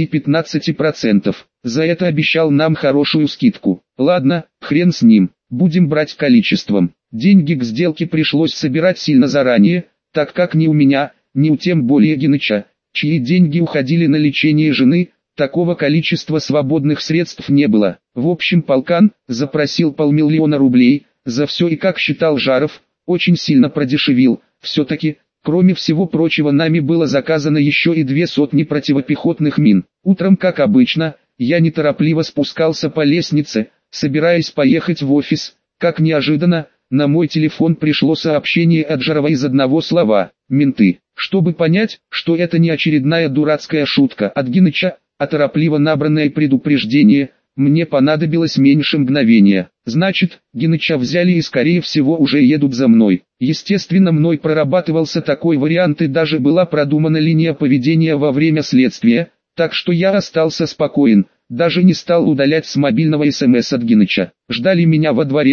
[SPEAKER 1] 10-15%. За это обещал нам хорошую скидку. Ладно, хрен с ним, будем брать количеством. Деньги к сделке пришлось собирать сильно заранее, так как ни у меня, ни у тем более Геныча, чьи деньги уходили на лечение жены, такого количества свободных средств не было. В общем, полкан запросил 500 000 рублей, за все, и, как считал Жаров, очень сильно продешевил. Все-таки, кроме всего прочего, нами было заказано еще и 200 противопехотных мин. Утром, как обычно, я неторопливо спускался по лестнице, собираясь поехать в офис, как неожиданно, на мой телефон пришло сообщение от Жарова из одного слова «менты». Чтобы понять, что это не очередная дурацкая шутка от Геныча, а торопливо набранное предупреждение, мне понадобилось меньше мгновения. Значит, Геныча взяли и, скорее всего, уже едут за мной. Естественно, мной прорабатывался такой вариант, и даже была продумана линия поведения во время следствия, так что я остался спокоен, даже не стал удалять с мобильного СМС от Геныча. Ждали меня во дворе,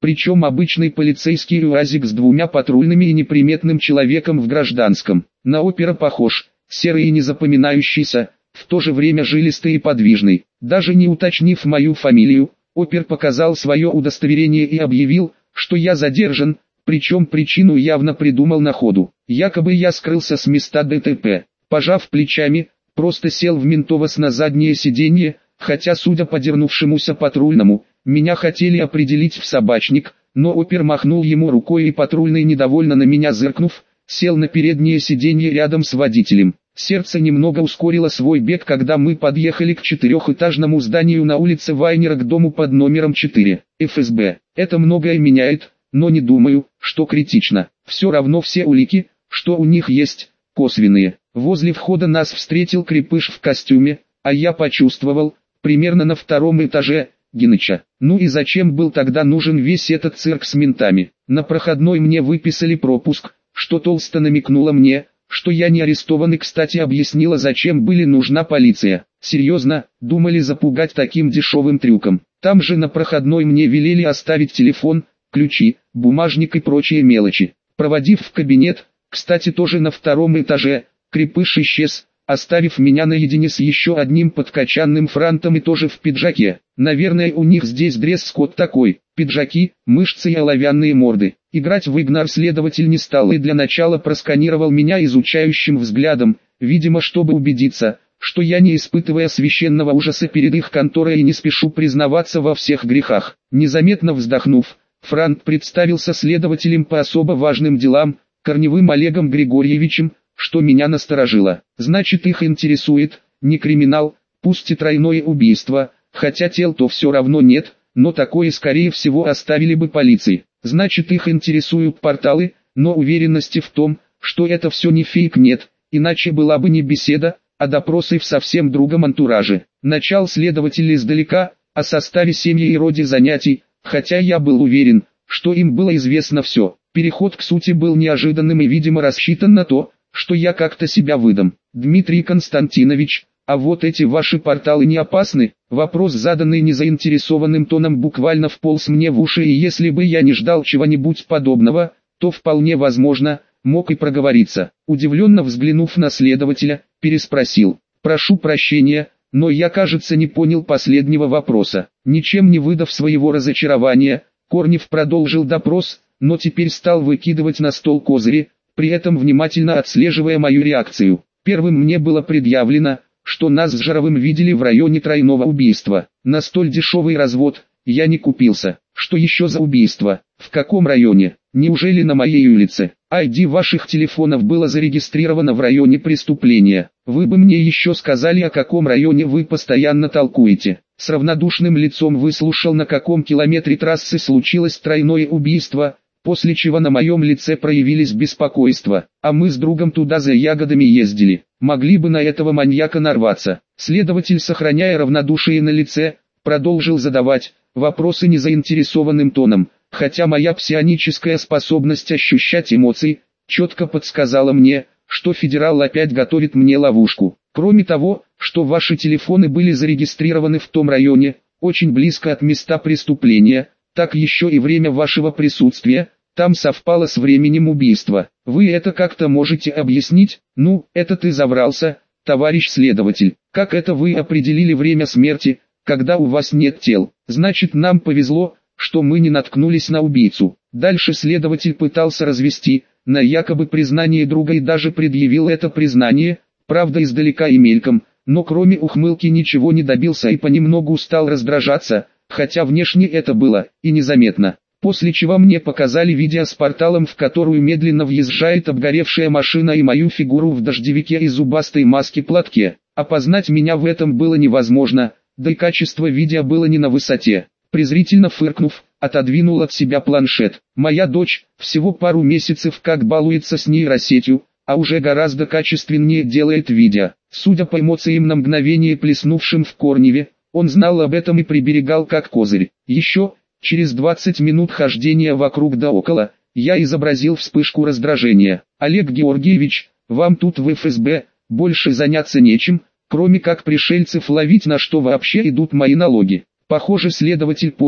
[SPEAKER 1] Причем обычный полицейский УАЗик с двумя патрульными и неприметным человеком в гражданском. На опера похож, серый и незапоминающийся, в то же время жилистый и подвижный. Даже не уточнив мою фамилию, опер показал свое удостоверение и объявил, что я задержан, причем причину явно придумал на ходу. Якобы я скрылся с места ДТП. Пожав плечами, просто сел в Ментовас на заднее сиденье, хотя, судя по дернувшемуся патрульному, меня хотели определить в собачник, но опер махнул ему рукой и патрульный, недовольно на меня зыркнув, сел на переднее сиденье рядом с водителем. Сердце немного ускорило свой бег, когда мы подъехали к четырехэтажному зданию на улице Вайнера, к дому под номером 4, ФСБ. Это многое меняет, но не думаю, что критично. Все равно все улики, что у них есть, косвенные. Возле входа нас встретил крепыш в костюме, а я почувствовал, примерно на втором этаже, Геныча. Ну и зачем был тогда нужен весь этот цирк с ментами? На проходной мне выписали пропуск, что толсто намекнуло мне, что я не арестован, и, кстати, объяснила, зачем были нужна полиция. Серьезно, думали запугать таким дешевым трюком. Там же на проходной мне велели оставить телефон, ключи, бумажник и прочие мелочи. Проводив в кабинет, кстати, тоже на втором этаже, крепыш исчез, оставив меня наедине с еще одним подкачанным франтом и тоже в пиджаке. Наверное, у них здесь дресс-код такой: пиджаки, мышцы и оловянные морды. Играть в игнор следователь не стал и для начала просканировал меня изучающим взглядом, видимо, чтобы убедиться, что я не испытывая священного ужаса перед их конторой и не спешу признаваться во всех грехах. Незаметно вздохнув, франт представился следователем по особо важным делам, Корневым Олегом Григорьевичем, что меня насторожило. Значит, их интересует не криминал, пусть и тройное убийство, хотя тел-то все равно нет, но такое скорее всего оставили бы полиции. Значит, их интересуют порталы, но уверенности в том, что это все не фейк, нет, иначе была бы не беседа, а допросы в совсем другом антураже. Начал следователь издалека, о составе семьи и роде занятий, хотя я был уверен, что им было известно все. Переход к сути был неожиданным и, видимо, рассчитан на то, что я как-то себя выдам. Дмитрий Константинович, а вот эти ваши порталы не опасны? Вопрос, заданный незаинтересованным тоном, буквально вполз мне в уши, и если бы я не ждал чего-нибудь подобного, то вполне возможно, мог и проговориться. Удивленно взглянув на следователя, переспросил: прошу прощения, но я, кажется, не понял последнего вопроса. Ничем не выдав своего разочарования, Корнев продолжил допрос, но теперь стал выкидывать на стол козыри, при этом внимательно отслеживая мою реакцию. Первым мне было предъявлено, что нас с Жаровым видели в районе тройного убийства. На столь дешевый развод я не купился. Что еще за убийство? В каком районе? Неужели на моей улице? ID ваших телефонов было зарегистрировано в районе преступления. Вы бы мне еще сказали, о каком районе вы постоянно толкуете. С равнодушным лицом выслушал, на каком километре трассы случилось тройное убийство, после чего на моем лице проявились беспокойство. А мы с другом туда за ягодами ездили. Могли бы на этого маньяка нарваться. Следователь, сохраняя равнодушие на лице, продолжил задавать вопросы незаинтересованным тоном, хотя моя псионическая способность ощущать эмоции четко подсказала мне, что федерал опять готовит мне ловушку. Кроме того, что ваши телефоны были зарегистрированы в том районе, очень близко от места преступления, так еще и время вашего присутствия там совпало с временем убийства. Вы это как-то можете объяснить? Ну, это ты заврался, товарищ следователь. Как это вы определили время смерти, когда у вас нет тел? Значит, нам повезло, что мы не наткнулись на убийцу. Дальше следователь пытался развести на якобы признание друга и даже предъявил это признание, правда издалека и мельком, но кроме ухмылки ничего не добился и понемногу стал раздражаться, хотя внешне это было и незаметно. После чего мне показали видео с порталом, в которую медленно въезжает обгоревшая машина, и мою фигуру в дождевике и зубастой маске-платке. Опознать меня в этом было невозможно, да и качество видео было не на высоте. Презрительно фыркнув, отодвинул от себя планшет. Моя дочь всего пару месяцев как балуется с нейросетью, а уже гораздо качественнее делает видео. Судя по эмоциям на мгновение плеснувшим в Корневе, он знал об этом и приберегал как козырь. Еще, через 20 минут хождения вокруг да около, я изобразил вспышку раздражения. Олег Георгиевич, вам тут в ФСБ больше заняться нечем, кроме как пришельцев ловить, на что вообще идут мои налоги. Похоже, следователь понял,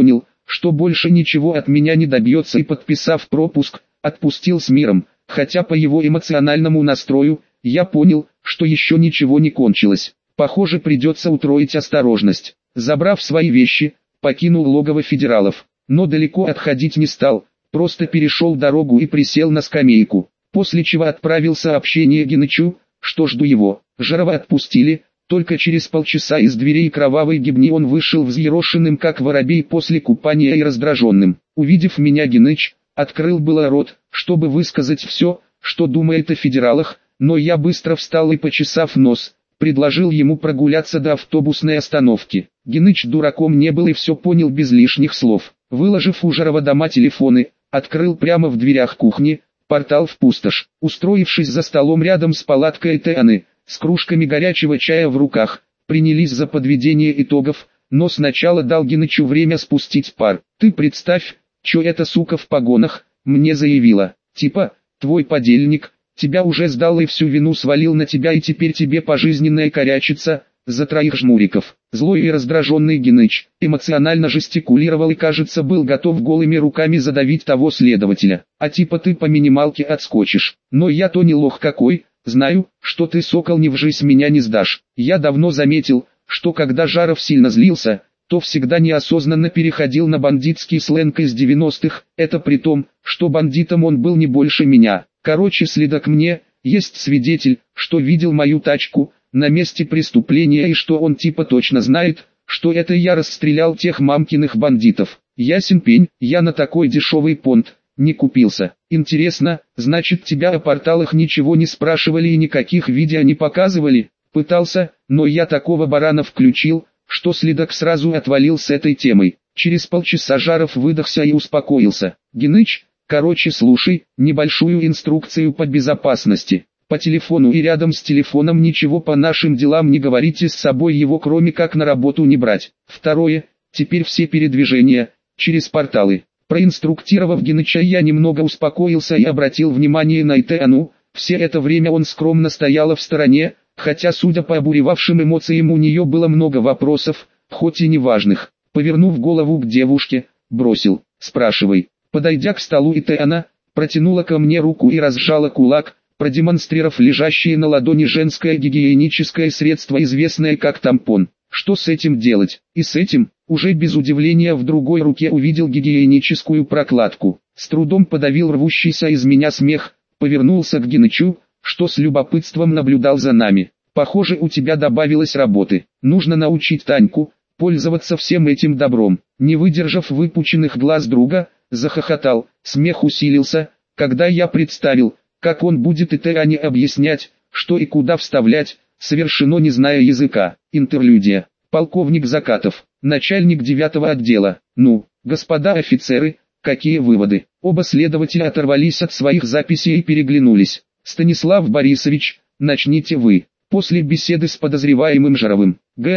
[SPEAKER 1] что больше ничего от меня не добьется, и, подписав пропуск, отпустил с миром, хотя по его эмоциональному настрою, я понял, что еще ничего не кончилось. Похоже, придется утроить осторожность. Забрав свои вещи, покинул логово федералов, но далеко отходить не стал, просто перешел дорогу и присел на скамейку, после чего отправил сообщение Генычу, что жду его. Жарова отпустили, только через полчаса из дверей кровавой гибни он вышел взъерошенным как воробей после купания и раздраженным. Увидев меня, Геныч открыл было рот, чтобы высказать все, что думает о федералах, но я быстро встал и, почесав нос, предложил ему прогуляться до автобусной остановки. Геныч дураком не был и все понял без лишних слов. Выложив у Жарова дома телефоны, открыл прямо в дверях кухни портал в пустошь. Устроившись за столом рядом с палаткой Теаны, с кружками горячего чая в руках, принялись за подведение итогов, но сначала дал Генычу время спустить пар. «Ты представь, чё эта сука в погонах мне заявила, типа, твой подельник тебя уже сдал и всю вину свалил на тебя, и теперь тебе пожизненная корячится за троих жмуриков». Злой и раздраженный Геныч эмоционально жестикулировал и, кажется, был готов голыми руками задавить того следователя. «А типа ты по минималке отскочишь, но я-то не лох какой, знаю, что ты, сокол, ни в жизнь меня не сдашь». Я давно заметил, что когда Жаров сильно злился, то всегда неосознанно переходил на бандитский сленг из 90-х, это при том, что бандитом он был не больше меня. Короче, следак мне, есть свидетель, что видел мою тачку на месте преступления и что он типа точно знает, что это я расстрелял тех мамкиных бандитов. Ясен пень, я на такой дешевый понт не купился. Интересно, значит, тебя о порталах ничего не спрашивали и никаких видео не показывали? Пытался, но я такого барана включил, что следак сразу отвалил с этой темой. Через полчаса Жаров выдохся и успокоился. «Геныч, короче, слушай, небольшую инструкцию по безопасности. По телефону и рядом с телефоном ничего по нашим делам не говорите, с собой его кроме как на работу не брать. Второе, теперь все передвижения через порталы». Проинструктировав Геныча, я немного успокоился и обратил внимание на Теану. Все это время он скромно стояла в стороне, хотя, судя по обуревавшим эмоциям, у нее было много вопросов, хоть и неважных. Повернув голову к девушке, бросил: «Спрашивай». Подойдя к столу, Теана протянула ко мне руку и разжала кулак, продемонстрировав лежащее на ладони женское гигиеническое средство, известное как тампон. Что с этим делать? И с этим, уже без удивления, в другой руке увидел гигиеническую прокладку. С трудом подавил рвущийся из меня смех, повернулся к Генычу, что с любопытством наблюдал за нами. «Похоже, у тебя добавилось работы. Нужно научить Таньку пользоваться всем этим добром». Не выдержав выпученных глаз друга, захохотал. Смех усилился, когда я представил, как он будет Теане объяснять, что и куда вставлять, совершенно не зная языка. Интерлюдия. Полковник Закатов, начальник 9-го отдела. «Ну, господа офицеры, какие выводы?» Оба следователя оторвались от своих записей и переглянулись. «Станислав Борисович, начните вы». После беседы с подозреваемым Жаровым,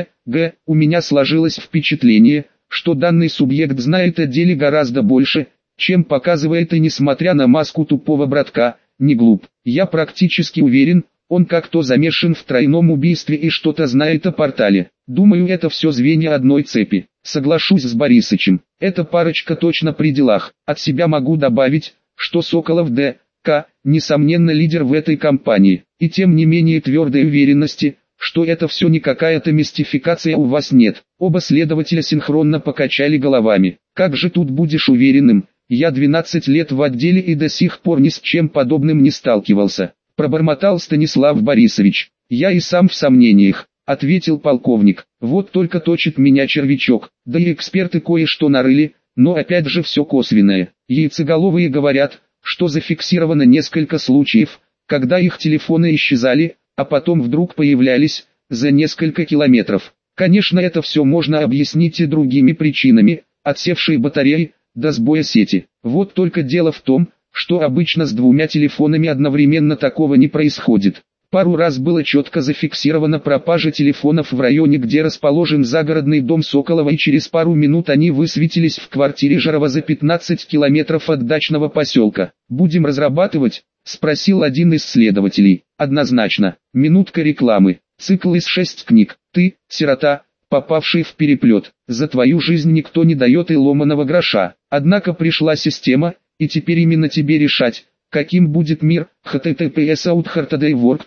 [SPEAKER 1] у меня сложилось впечатление, что данный субъект знает о деле гораздо больше, чем показывает, и несмотря на маску тупого братка, не глуп. Я практически уверен, он как-то замешан в тройном убийстве и что-то знает о портале. Думаю, это все звенья одной цепи. Соглашусь с Борисычем, эта парочка точно при делах. От себя могу добавить, что Соколов Д.К. несомненно лидер в этой компании, и тем не менее твердой уверенности, что это все не какая-то мистификация, у вас нет. Оба следователя синхронно покачали головами. «Как же тут будешь уверенным? Я 12 лет в отделе и до сих пор ни с чем подобным не сталкивался», пробормотал Станислав Борисович. «Я и сам в сомнениях», ответил полковник. «Вот только точит меня червячок, да и эксперты кое-что нарыли, но опять же все косвенное. Яйцеголовые говорят, что зафиксировано несколько случаев, когда их телефоны исчезали, а потом вдруг появлялись, за несколько километров. Конечно, это все можно объяснить и другими причинами, от севшей батареи, до сбоя сети. Вот только дело в том, что обычно с двумя телефонами одновременно такого не происходит. Пару раз было четко зафиксирована пропажа телефонов в районе, где расположен загородный дом Соколова, и через пару минут они высветились в квартире Жарова за 15 километров от дачного поселка. «Будем разрабатывать?» — спросил один из следователей. «Однозначно. Минутка рекламы. Цикл из 6 книг. Ты, сирота, попавший в переплет. За твою жизнь никто не дает и ломаного гроша. Однако пришла система, и теперь именно тебе решать, каким будет мир. https outhartodaywork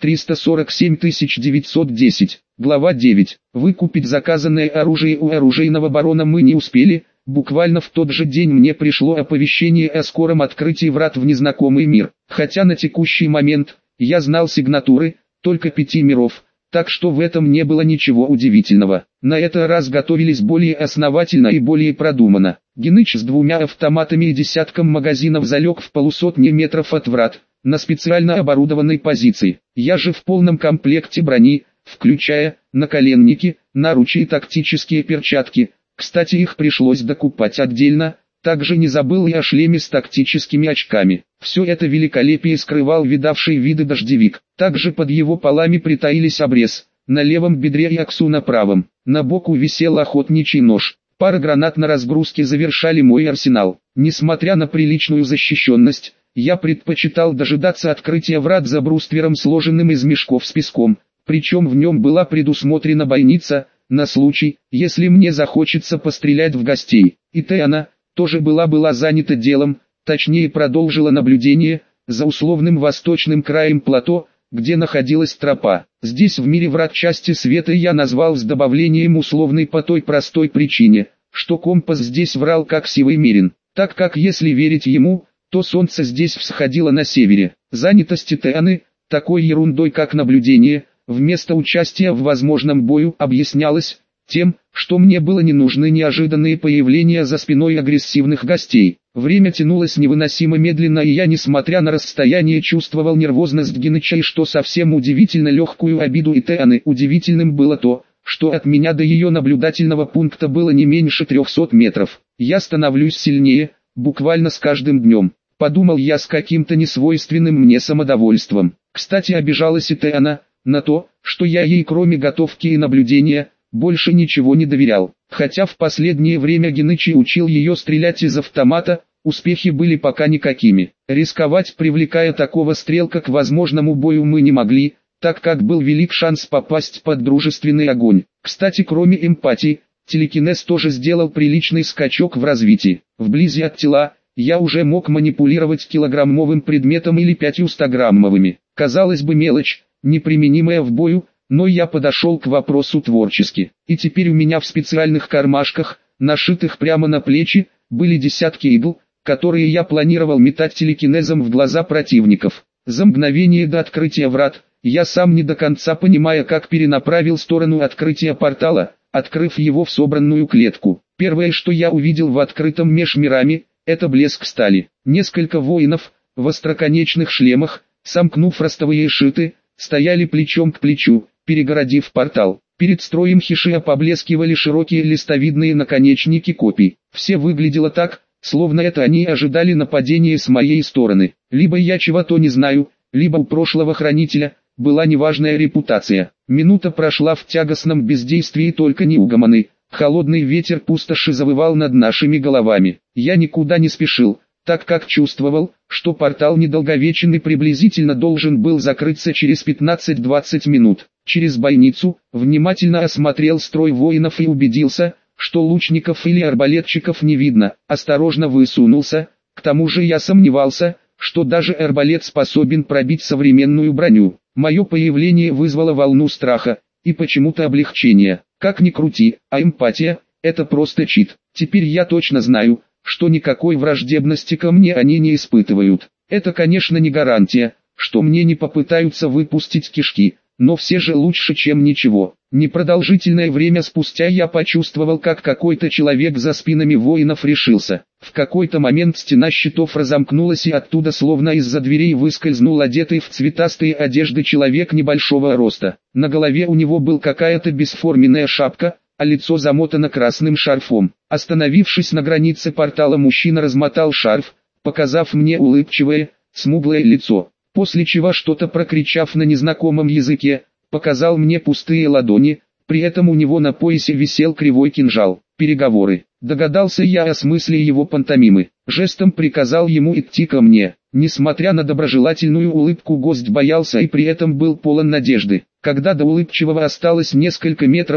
[SPEAKER 1] 347910. Глава 9. Выкупить заказанное оружие у оружейного барона мы не успели. Буквально в тот же день мне пришло оповещение о скором открытии врат в незнакомый мир. Хотя на текущий момент я знал сигнатуры только 5 миров, так что в этом не было ничего удивительного. На этот раз готовились более основательно и более продуманно. Геныч с 2 автоматами и десятком магазинов залег в полусотни метров от врат, на специально оборудованной позиции. Я же в полном комплекте брони, включая наколенники, наручи и тактические перчатки. Кстати, их пришлось докупать отдельно. Также не забыл и о шлеме с тактическими очками. Все это великолепие скрывал видавший виды дождевик. Также под его полами притаились обрез, на левом бедре и аксу на правом. На боку висел охотничий нож. Пара гранат на разгрузке завершали мой арсенал. Несмотря на приличную защищенность, я предпочитал дожидаться открытия врат за бруствером, сложенным из мешков с песком. Причем в нем была предусмотрена бойница, на случай, если мне захочется пострелять в гостей. И она тоже была занята делом, точнее продолжила наблюдение за условным восточным краем плато, где находилась тропа. Здесь в мире врат части света я назвал с добавлением условной по той простой причине, что компас здесь врал как сивый мерин, так как если верить ему, то солнце здесь всходило на севере. Занятость Теаны, такой ерундой как наблюдение, вместо участия в возможном бою объяснялось тем, что мне было не нужны неожиданные появления за спиной агрессивных гостей. Время тянулось невыносимо медленно, и я, несмотря на расстояние, чувствовал нервозность Геныча и, что совсем удивительно, легкую обиду и Теаны. Удивительным было то, что от меня до ее наблюдательного пункта было не меньше 300 метров. Я становлюсь сильнее, буквально с каждым днем. Подумал я с каким-то несвойственным мне самодовольством. Кстати, обижалась и Теана на то, что я ей кроме готовки и наблюдения больше ничего не доверял. Хотя в последнее время Генычи учил ее стрелять из автомата, успехи были пока никакими. Рисковать, привлекая такого стрелка к возможному бою, мы не могли, так как был велик шанс попасть под дружественный огонь. Кстати, кроме эмпатии, телекинез тоже сделал приличный скачок в развитии. Вблизи от тела я уже мог манипулировать килограммовым предметом или 500-граммовыми. Казалось бы, мелочь, неприменимая в бою, но я подошел к вопросу творчески. И теперь у меня в специальных кармашках, нашитых прямо на плечи, были десятки игл, которые я планировал метать телекинезом в глаза противников. За мгновение до открытия врат, я сам не до конца понимая, как перенаправил сторону открытия портала, открыв его в собранную клетку. Первое, что я увидел в открытом меж мирами, это блеск стали. Несколько воинов, в остроконечных шлемах, сомкнув ростовые шиты, стояли плечом к плечу, перегородив портал. Перед строем хишия поблескивали широкие листовидные наконечники копий. Все выглядело так, словно это они ожидали нападения с моей стороны. Либо я чего-то не знаю, либо у прошлого хранителя была неважная репутация. Минута прошла в тягостном бездействии, только неугомонный. Холодный ветер пустоши завывал над нашими головами. Я никуда не спешил, так как чувствовал, что портал недолговечен и приблизительно должен был закрыться через 15-20 минут. Через бойницу внимательно осмотрел строй воинов и убедился, что лучников или арбалетчиков не видно. Осторожно высунулся, к тому же я сомневался, что даже арбалет способен пробить современную броню. Мое появление вызвало волну страха и почему-то облегчения. Как ни крути, а эмпатия – это просто чит. Теперь я точно знаю, что никакой враждебности ко мне они не испытывают. Это, конечно, не гарантия, что мне не попытаются выпустить кишки, но все же лучше, чем ничего. Непродолжительное время спустя я почувствовал, как какой-то человек за спинами воинов решился. В какой-то момент стена щитов разомкнулась, и оттуда словно из-за дверей выскользнул одетый в цветастые одежды человек небольшого роста. На голове у него был какая-то бесформенная шапка, а лицо замотано красным шарфом. Остановившись на границе портала, мужчина размотал шарф, показав мне улыбчивое, смуглое лицо. После чего, что-то прокричав на незнакомом языке, показал мне пустые ладони, при этом у него на поясе висел кривой кинжал. Переговоры. Догадался я о смысле его пантомимы. Жестом приказал ему идти ко мне. Несмотря на доброжелательную улыбку, гость боялся и при этом был полон надежды. Когда до улыбчивого осталось несколько метров,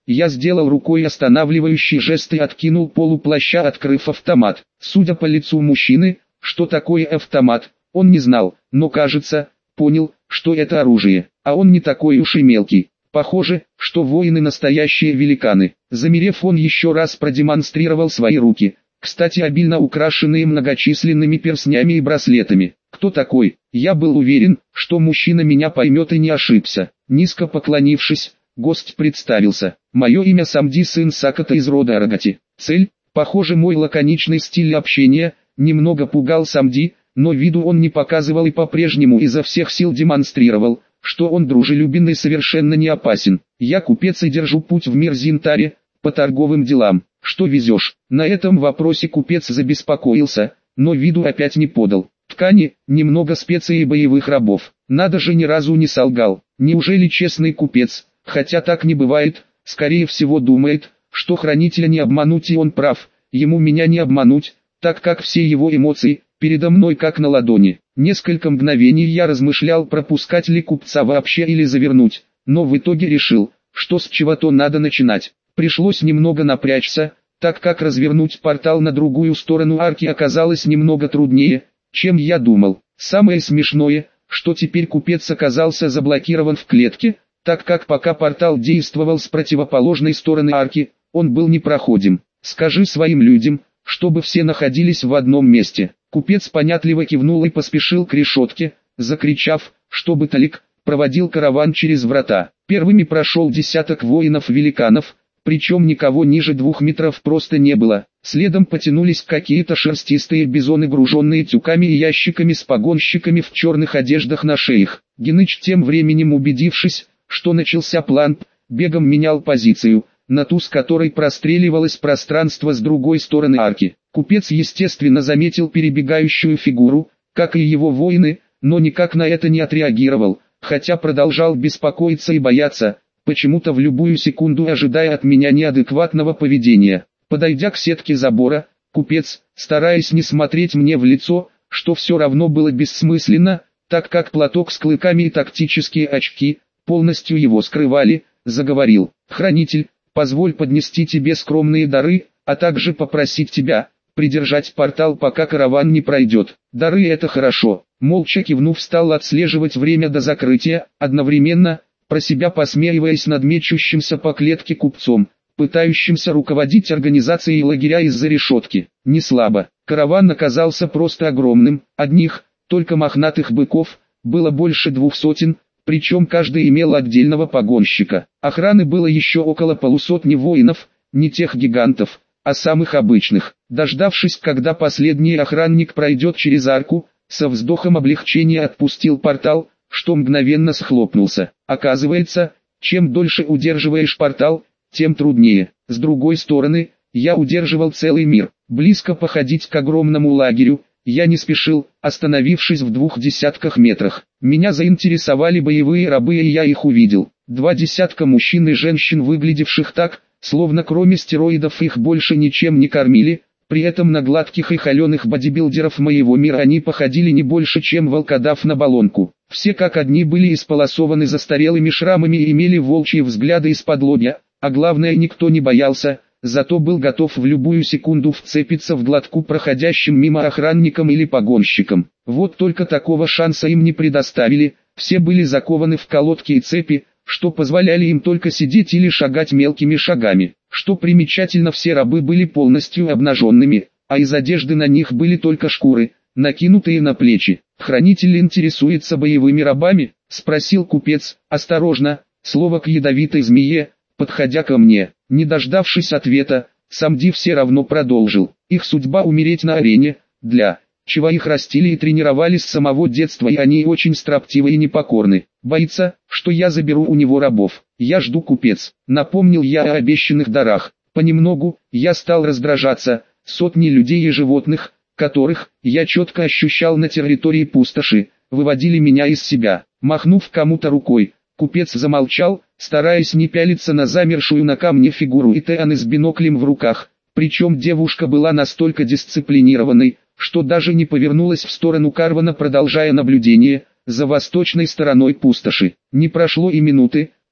[SPEAKER 1] Я сделал рукой останавливающий жест и откинул полу плаща, открыв автомат. Судя по лицу мужчины, что такое автомат, он не знал, но кажется, понял, что это оружие. А он не такой уж и мелкий. Похоже, что воины настоящие великаны. Замерев, он еще раз продемонстрировал свои руки, кстати обильно украшенные многочисленными перстнями и браслетами. Кто такой? Я был уверен, что мужчина меня поймет и не ошибся. Низко поклонившись, гость представился. Мое имя Самди, сын Саката из рода Арагати. Цель? Похоже, мой лаконичный стиль общения немного пугал Самди, но виду он не показывал и по-прежнему изо всех сил демонстрировал, что он дружелюбен и совершенно не опасен. Я купец и держу путь в мир Зинтари, по торговым делам. Что везешь? На этом вопросе купец забеспокоился, но виду опять не подал. Ткани, немного специй и боевых рабов. Надо же, ни разу не солгал. Неужели честный купец, хотя так не бывает, скорее всего думает, что хранителя не обмануть, и он прав, ему меня не обмануть, так как все его эмоции передо мной как на ладони. Несколько мгновений я размышлял, пропускать ли купца вообще или завернуть, но в итоге решил, что с чего-то надо начинать. Пришлось немного напрячься, так как развернуть портал на другую сторону арки оказалось немного труднее, чем я думал. Самое смешное, что теперь купец оказался заблокирован в клетке, так как пока портал действовал с противоположной стороны арки, он был непроходим. Скажи своим людям, чтобы все находились в одном месте. Купец понятливо кивнул и поспешил к решетке, закричав, чтобы Талик проводил караван через врата. Первыми прошел десяток воинов-великанов, причем никого ниже 2 метров просто не было. Следом потянулись какие-то шерстистые бизоны, груженные тюками и ящиками с погонщиками в черных одеждах на шеях. Геныч, тем временем убедившись, что начался план, бегом менял позицию, на ту, с которой простреливалось пространство с другой стороны арки. Купец, естественно, заметил перебегающую фигуру, как и его воины, но никак на это не отреагировал, хотя продолжал беспокоиться и бояться, почему-то в любую секунду ожидая от меня неадекватного поведения. Подойдя к сетке забора, купец, стараясь не смотреть мне в лицо, что все равно было бессмысленно, так как платок с клыками и тактические очки полностью его скрывали, заговорил: «Хранитель, позволь поднести тебе скромные дары, а также попросить тебя придержать портал, пока караван не пройдет». «Дары — это хорошо». Молча кивнув, стал отслеживать время до закрытия, одновременно про себя посмеиваясь над мечущимся по клетке купцом, пытающимся руководить организацией лагеря из-за решетки. Не слабо. Караван оказался просто огромным, одних, только мохнатых быков, было больше 200, причем каждый имел отдельного погонщика. Охраны было еще около полусотни воинов, не тех гигантов, а самых обычных. Дождавшись, когда последний охранник пройдет через арку, со вздохом облегчения отпустил портал, что мгновенно схлопнулся. Оказывается, чем дольше удерживаешь портал, тем труднее. С другой стороны, я удерживал целый мир. Близко походить к огромному лагерю я не спешил, остановившись в 20 метрах. Меня заинтересовали боевые рабы, и я их увидел. 20 мужчин и женщин, выглядевших так, словно кроме стероидов их больше ничем не кормили. При этом на гладких и холеных бодибилдеров моего мира они походили не больше, чем волкодав на баллонку. Все как одни были исполосованы застарелыми шрамами и имели волчьи взгляды из-под лобья, а главное, никто не боялся, зато был готов в любую секунду вцепиться в глотку проходящим мимо охранникам или погонщикам. Вот только такого шанса им не предоставили, все были закованы в колодки и цепи, что позволяли им только сидеть или шагать мелкими шагами. Что примечательно, все рабы были полностью обнаженными, а из одежды на них были только шкуры, накинутые на плечи. «Хранитель интересуется боевыми рабами?» — спросил купец, осторожно, слово к ядовитой змее, подходя ко мне. Не дождавшись ответа, Самди все равно продолжил: «Их судьба — умереть на арене, для чего их растили и тренировали с самого детства, и они очень строптивы и непокорны. Боится, что я заберу у него рабов. Я жду, купец». Напомнил я о обещанных дарах. Понемногу я стал раздражаться. Сотни людей и животных, которых я четко ощущал на территории пустоши, выводили меня из себя. Махнув кому-то рукой, купец замолчал, стараясь не пялиться на замершую на камне фигуру Итеаны с биноклем в руках. Причем девушка была настолько дисциплинированной, что даже не повернулась в сторону карвана, продолжая наблюдение за восточной стороной пустоши. Не прошло и минуты,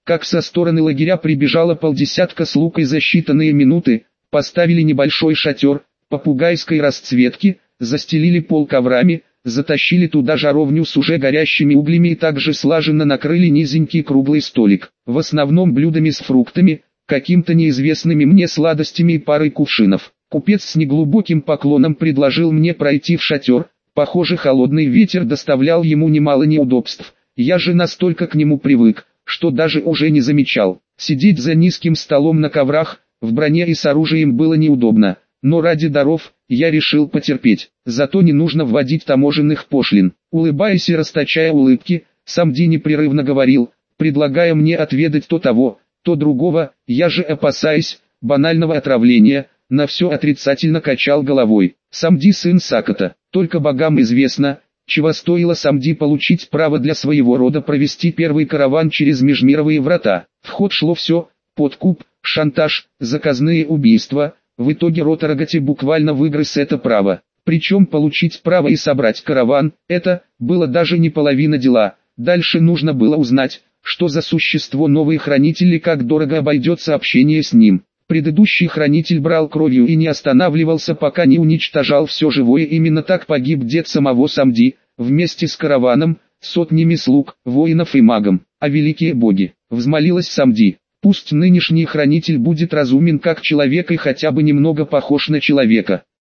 [SPEAKER 1] как со стороны лагеря прибежало полдесятка слуг и за считанные минуты поставили небольшой шатер попугайской расцветки, застелили пол коврами, затащили туда жаровню с уже горящими углями и также слаженно накрыли низенький круглый столик, в основном блюдами с фруктами, каким-то неизвестными мне сладостями и парой кувшинов. Купец с неглубоким поклоном предложил мне пройти в шатер, похоже, холодный ветер доставлял ему немало неудобств, я же настолько к нему привык, что даже уже не замечал. Сидеть за низким столом на коврах, в броне и с оружием было неудобно, но ради даров, я решил потерпеть, зато не нужно вводить таможенных пошлин. Улыбаясь и расточая улыбки, Самди непрерывно говорил, предлагая мне отведать то того, то другого, я же, опасаясь банального отравления, на все отрицательно качал головой. Самди сын Саката, только богам известно, чего стоило Самди получить право для своего рода провести первый караван через межмировые врата. В ход шло все: подкуп, шантаж, заказные убийства. В итоге род Арагати буквально выгрыз это право. Причем получить право и собрать караван – это было даже не половина дела. Дальше нужно было узнать, что за существо новый хранитель и как дорого обойдется общение с ним. Предыдущий хранитель брал кровью и не останавливался, пока не уничтожал все живое. Именно так погиб дед самого Самди, вместе с караваном, сотнями слуг, воинов и магом. А великие боги, взмолилась Самди, пусть нынешний хранитель будет разумен как человек и хотя бы немного похож на человека.